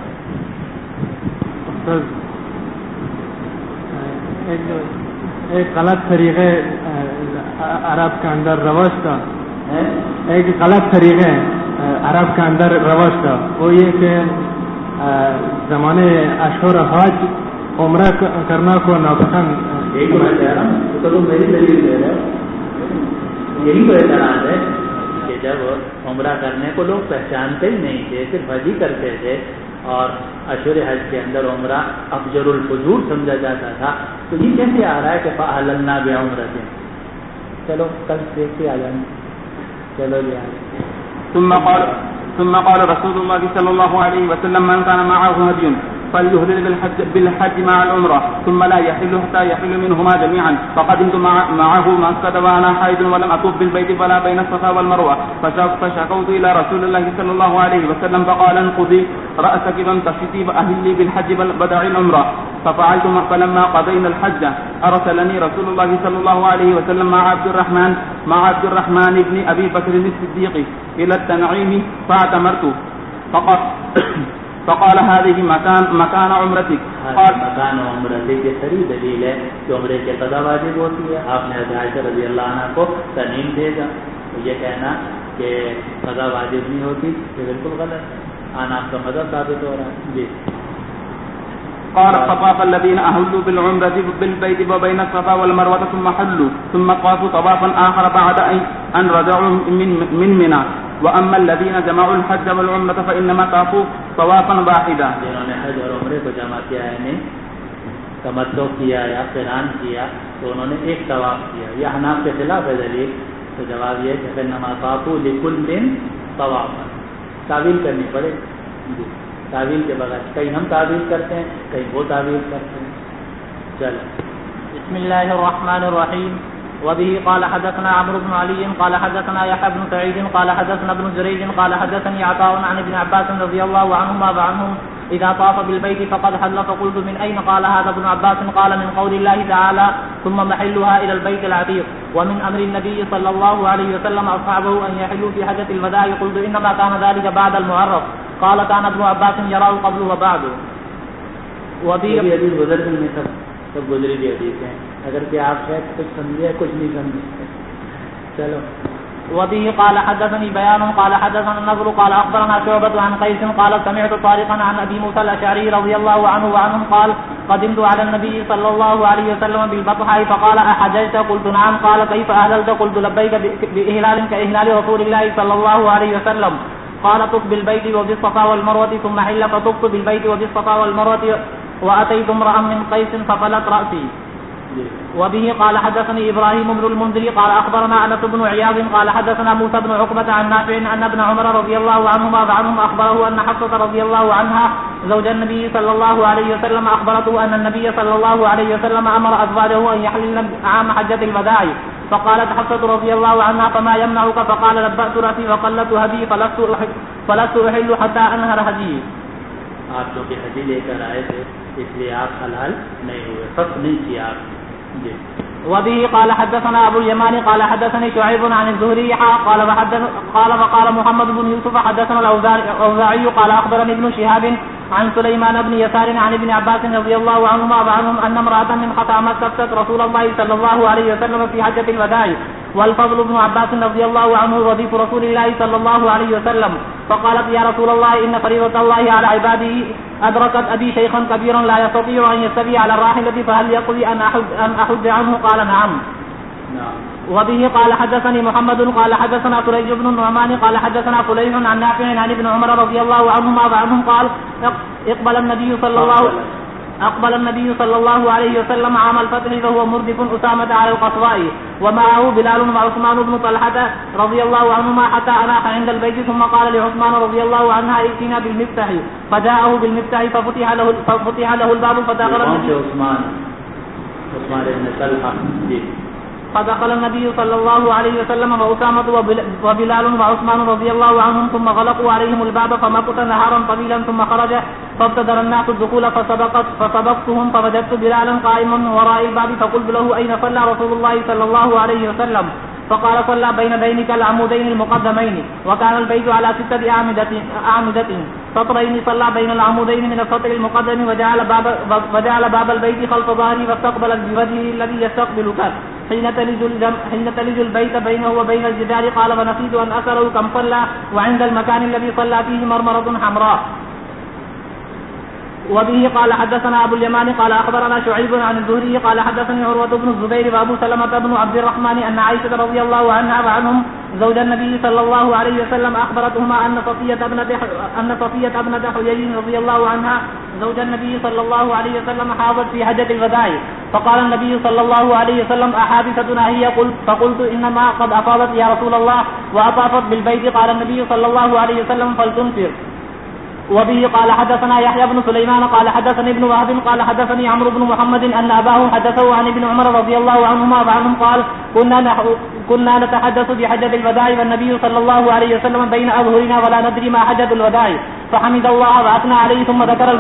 ایک غلط طریقے عرب کے اندر رواج تھا, ایک غلط طریقے عرب کے اندر رواج تھا, وہ یہ کہ زمانے اشہر حج عمرہ کرنا کو ناپسند. ایک میں کہہ رہا ہوں تو تم میری دلیل دے رہے ہو. یہی تو اعتراض ہے کہ جب عمرہ کرنے کو لوگ پہچانتے ہی نہیں تھے، صرف حج ہی کرتے تھے، اور اشہر حج کے اندر عمرہ افجر الفجور سمجھا جاتا تھا، تو یہ کیسے آ رہا ہے کہ فَأَحْلَلْنَا بِعُمْرَةٍ؟ چلو کل دیکھتے آ جائیں. چلو جی ثم قال رسول الله صلى الله عليه وسلم من كان معه هدي فليهلل بالحج مع العمرة ثم لا يحل حتى يحل منهما جميعا. فقدمت معه مكة وأنا حائض ولم أطوف بالبيت ولا بين الصفا والمروة فشكوت إلى رسول الله صلى الله عليه وسلم فقال انقضي رأسك وامتشطي وأهلي بالحج ودعي العمرة. ففعلت فلما قضينا الحج أرسلني رسول الله صلى الله عليه وسلم مع عبد الرحمن بن أبي بكر الصديق إلى التنعيم فاعتمرت فقال هذه مكان عمرتك. قال مکان عمرتك کی صریح دلیل ہے کہ عمرے کے قضا واجب ہوتی ہے. آپ نے حضرت عائشہ رضی اللہ عنہ کو تنعیم بھیجا، تو یہ کہنا کہ قضا واجب نہیں ہوتی یہ بالکل غلط ہے. آن آپ کا مذہب ثابت ہو رہا ہے. جی قال طواف الذين أهلوا بالعمرة بالبيت وبين الصفا والمروة ثم حلوا ثم طافوا طوافا آخر بعد أن رجعوا من منى. وأما الذين جمعوا الحج والعمرة فإنما طافوا طوافا واحدا. جنہوں نے حج اور عمرے کو جمع کیا یعنی تمتع کیا یا قران کیا تو انہوں نے ایک طواف کیا. یہ حناف کے خلاف ہے دلیل. تو جواب یہ ہے کہ فإنما طافوا لكل طوافا. تعویل کرنی پڑے گی. تعویل کے بغیر کہیں ہم تعویل کرتے ہیں کہیں وہ تعویل کرتے ہیں. چلو بسم الله الرحمن الرحيم. وبه قال حدثنا عمرو بن علي قال حدثنا يحيى بن سعيد قال حدثنا ابن جريج قال حدثني عطاء عن ابن عباس رضي الله عنهما وعنهم إذا طاف بالبيت فقد حل. فقلت من أين؟ قال هذا ابن عباس. قال من قول الله تعالى ثم محلها إلى البيت العتيق. ومن أمر النبي صلى الله عليه وسلم أصحابه أن يحلوا في حجة الوداع. قلت إنما كان ذلك بعد المعرف. قال كان ابن عباس يراه قبل وبعد. وبه حدیث گزر میں سب گزری بھی حدیث ہیں، اگر کہ آپ شاید کچھ سمجھے کچھ نہیں سمجھے. چلو وبه قال حدثني بيان قال حدثنا النضر قال أخبرنا شعبة عن قيس قال سمعت طارقا عن أبي موسى الأشعري رضي الله عنه وعنهم قال قدمت على النبي صلى الله عليه وسلم بالبطحاء فقال أحججت؟ قلت نعم. قال كيف أهللت؟ قلت لبيك بإهلال كإهلال رسول الله صلى الله عليه وسلم. قال طف بالبيت وبالصفا والمروة ثم حل. فطفت بالبيت وبالصفا والمروة وأتيت امرأ من قيس ففلت رأسي. وبه قال حدثني إبراهيم بن المنذر قال أخبرنا أنس بن عياض قال حدثنا موسى بن عقبة عن نافع أن ابن عمر رضي الله عنهما وعنهم أخبره أن حفصة رضي الله عنها زوج النبي صلى الله عليه وسلم أخبرته أن النبي صلى الله عليه وسلم أمر أزواجه أن يحللن عام حجة الوداع. فقالت حفصة رضي الله عنها فما يمنعك؟ فقال لبأت رأسي وقلت هدي فلست أحل حتى أنهر هدي. آپ جو کہ حجی لے کر آئے تھے اس لیے آپ حلال نہیں ہوئے، فقط نہیں کیا آپ. جی وبه قال حدثنا أبو اليمان قال حدثني شعيب عن الزهري قال وقال محمد بن يوسف حدثنا الأوزاعي قال أخبرني ابن شهاب عن سليمان بن يسار عن ابن عباس رضي الله عنهما وعنهم أن امرأة من خطامة استفتت رسول الله صلى الله عليه وسلم في حجة الوداع. والفضل بن عباس رضي الله عنه رديف رسول الله صلى الله عليه وسلم. فقالت يا رسول الله إن فريضة الله على عباده أدركت أبي شيخا كبيرا لا يستطيع أن يستوي على الراحلة فهل يقضي أن أحج عنه؟ قال نعم. وبه قال حدثني محمد قال حدثنا سريج بن النعمان قال حدثنا فليح عن نافع عن ابن عمر رضي الله عنهما وعنهم قال أقبل النبي صلى الله عليه وسلم عام الفتح وهو مردف أسامة على القصواء ومعه بلال وعثمان بن طلحة رضي الله عنهما حتى أناخ عند البيت ثم قال لعثمان رضي الله عنها ائتنا بالمفتاح فجاءه بالمفتاح ففتح له الباب فدخل النبي صلى الله عليه وسلم وأسامة وبلال وعثمان رضي الله عنهم ثم غلقوا عليهم الباب فمكث نهارا طويلا ثم خرج فابتدر الناس الدخول فسبقتهم فوجدت بلالا قائما وراء الباب فقلت له أين صلى رسول الله صلى الله عليه وسلم؟ فقال صلى بين بينك العمودين المقدمين وكان البيت على 6 أعمدة سطرين. صلى بين العمودين من السطر المقدم وجعل باب البيت خلف ظهري واستقبل بوجهه الذي يستقبلك حين تلج البيت بينه وبين الجدار. قال ونسيت أن أسأله كم صلى وعند المكان الذي صلى فيه مرمرة حمراء. وبه قال حدثنا ابو اليمان قال اخبرنا شعيب عن الزهري قال حدثني عروة بن الزبير وابو سلمة بن عبد الرحمن ان عائشة رضي الله عنها وعنهم زوج النبي صلى الله عليه وسلم اخبرتهما ان صفية ابنة حيي رضي الله عنها زوج النبي صلى الله عليه وسلم حاضت في حجة الوداع فقال النبي صلى الله عليه وسلم احادثتنا هي؟ فقلت انما قد افاضت يا رسول الله واطافت بالبيت. قال النبي صلى الله عليه وسلم فلتنفر. وبه قال حدثنا يحيى بن سليمان قال حدثني ابن وهب قال حدثني عمرو بن محمد ان اباه حدثه عن ابن عمر رضي الله عنهما وعنهم قال كنا نتحدث بحجة الوداع والنبي صلى الله عليه وسلم بين اظهرنا ولا ندري ما حجة الوداع فحمد الله واثنى عليه ثم ذكر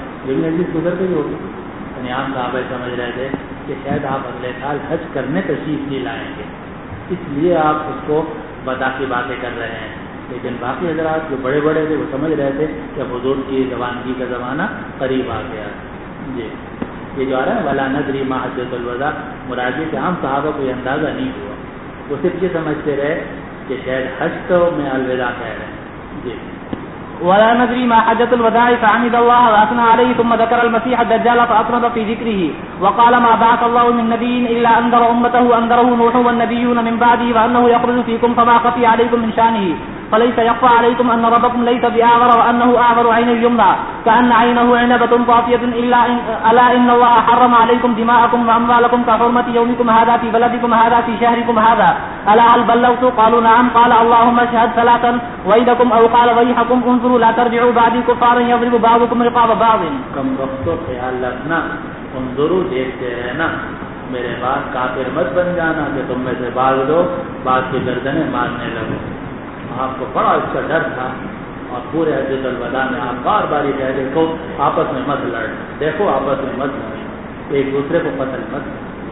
عام صحابہ سمجھ رہے تھے کہ شاید آپ اگلے سال حج کرنے تشریف نہیں لائیں گے، اس لیے آپ اس کو بتا کی باتیں کر رہے ہیں. لیکن باقی حضرات جو بڑے بڑے تھے وہ سمجھ رہے تھے کہ حضور کی روانگی کا زمانہ قریب آ گیا. جی یہ جو آ رہا ہے ولا ندری ما حجۃ الوداع، مراد کہ عام صحابہ کو یہ اندازہ نہیں ہوا، وہ صرف یہ سمجھتے رہے کہ شاید حج تو میں الوداع کہہ رہے ہیں. جی ولا ندري ما حجة الوداع فحمد الله واثنى عليه ثم ذكر المسيح الدجال فأطرد في ذكره وقال ما بعث الله من نبي إلا أنذر أمته أنذره نوح والنبيون من بعده وأنه يخرج فيكم فما خفي عليكم من شانه فليس يخفى عليكم أن ربكم ليس بأعور وأنه أعور عين اليمنى كأن عينه عنبة طافية ألا إن الله حرم عليكم دماءكم وأموالكم كحرمة يومكم هذا في بلدكم هذا في شهركم هذا ألا هل بلغت؟ قالوا نعم. قال اللهم اشهد ثلاثا ويلكم أو قال ويحكم انظروا لا ترجعوا بعدي كفارا يضرب بعضكم رقاب بعض. کم وقتوں خیال رکھنا، انظروا دیکھتے رہنا، میرے بعد کافر مت بن جانا کہ تم میں سے بعض لوگ بعض کی گردنیں مارنے لگو. آپ کو بڑا اس کا ڈر تھا اور پورے حجۃ الوداع میں آپ بار بار یہ کہہ دیکھو آپس میں مت لڑ، دیکھو آپس میں مت لڑ، ایک دوسرے کو قتل مت.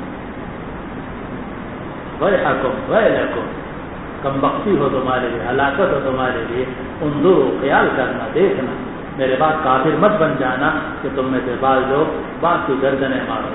وَيْحَكُمْ کم بختی ہو تمہارے لیے، ہلاکت ہو تمہارے لیے. انظروا خیال کرنا، دیکھنا، میرے بعد کافر مت بن جانا کہ تم میں سے بعض لوگ بعض کی گردنیں مارو.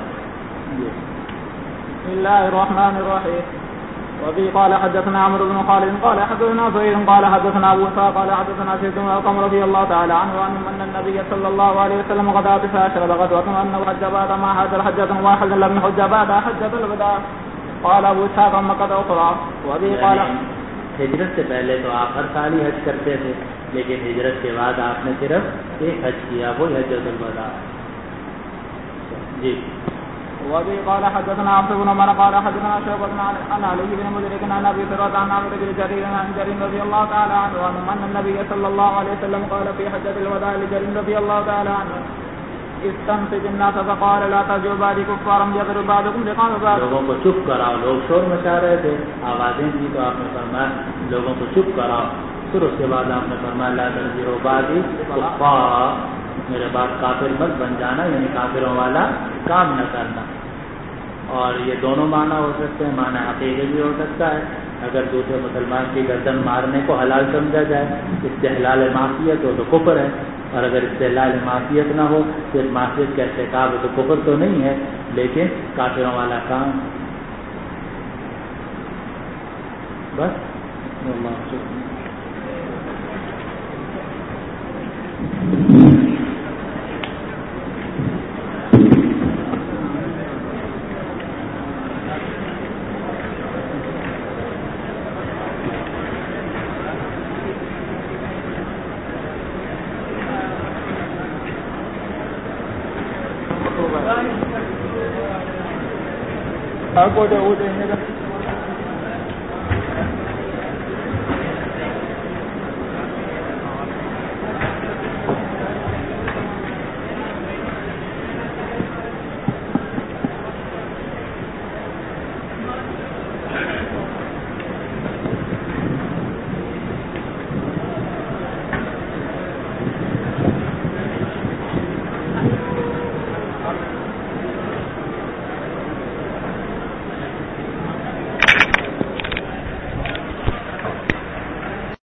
بسم الله الرحمن الرحيم. وبه قال حدثنا عمرو بن خالد قال حدثنا زهير قال حدثنا ابو اسحاق قال حدثنا سيد بن ارقم رضي الله تعالى عنه ان النبي صلى الله عليه وسلم غدا بفاشر غزوة انه حج بعد ما هاجر حجة واحدة لم يحج بعد حجة الوداع. قال ابو اسحاق مكة اخرى. وبه قال ہجرت سے پہلے تو آپ ہر سال ہی حج کرتے تھے، لیکن ہجرت کے بعد آپ نے صرف ایک حج کیا، وہی حجۃ الوداع. جی وبه قال حدثنا عبد بن عمر قال حدثنا شعبة عن علي بن مدرك عن ابي هريرة عن عامر بن جرير عن جرير رضي الله تعالى عنه ان النبي صلى الله عليه وسلم قال في حجة الوداع لجرير رضي الله تعالى عنه استنفذ الناس فقال لا ترجعوا بعدي كفارا يضرب بعضكم رقاب بعض. لوگوں کو چپ کراؤ، لوگ شور مچا رہے تھے، آوازیں دی تو آپ نے فرمایا لوگوں کو چپ کراؤ. پھر اس کے بعد آپ نے فرمایا لا ترجعوا بعدی کفارا، میرے بعد کافر مت بن جانا، یعنی کافروں والا کام نہ کرنا. اور یہ دونوں معنی ہو سکتے ہیں، معنی حقیقی بھی ہو سکتا ہے. اگر دوسرے مسلمان کی گردن مارنے کو حلال سمجھا جائے، استحلال معصیت ہو تو کفر ہے، اور اگر استحلال معصیت نہ ہو پھر معصیت کا ارتکاب ہو تو کفر تو نہیں ہے لیکن کافروں والا کام. بس Aku ada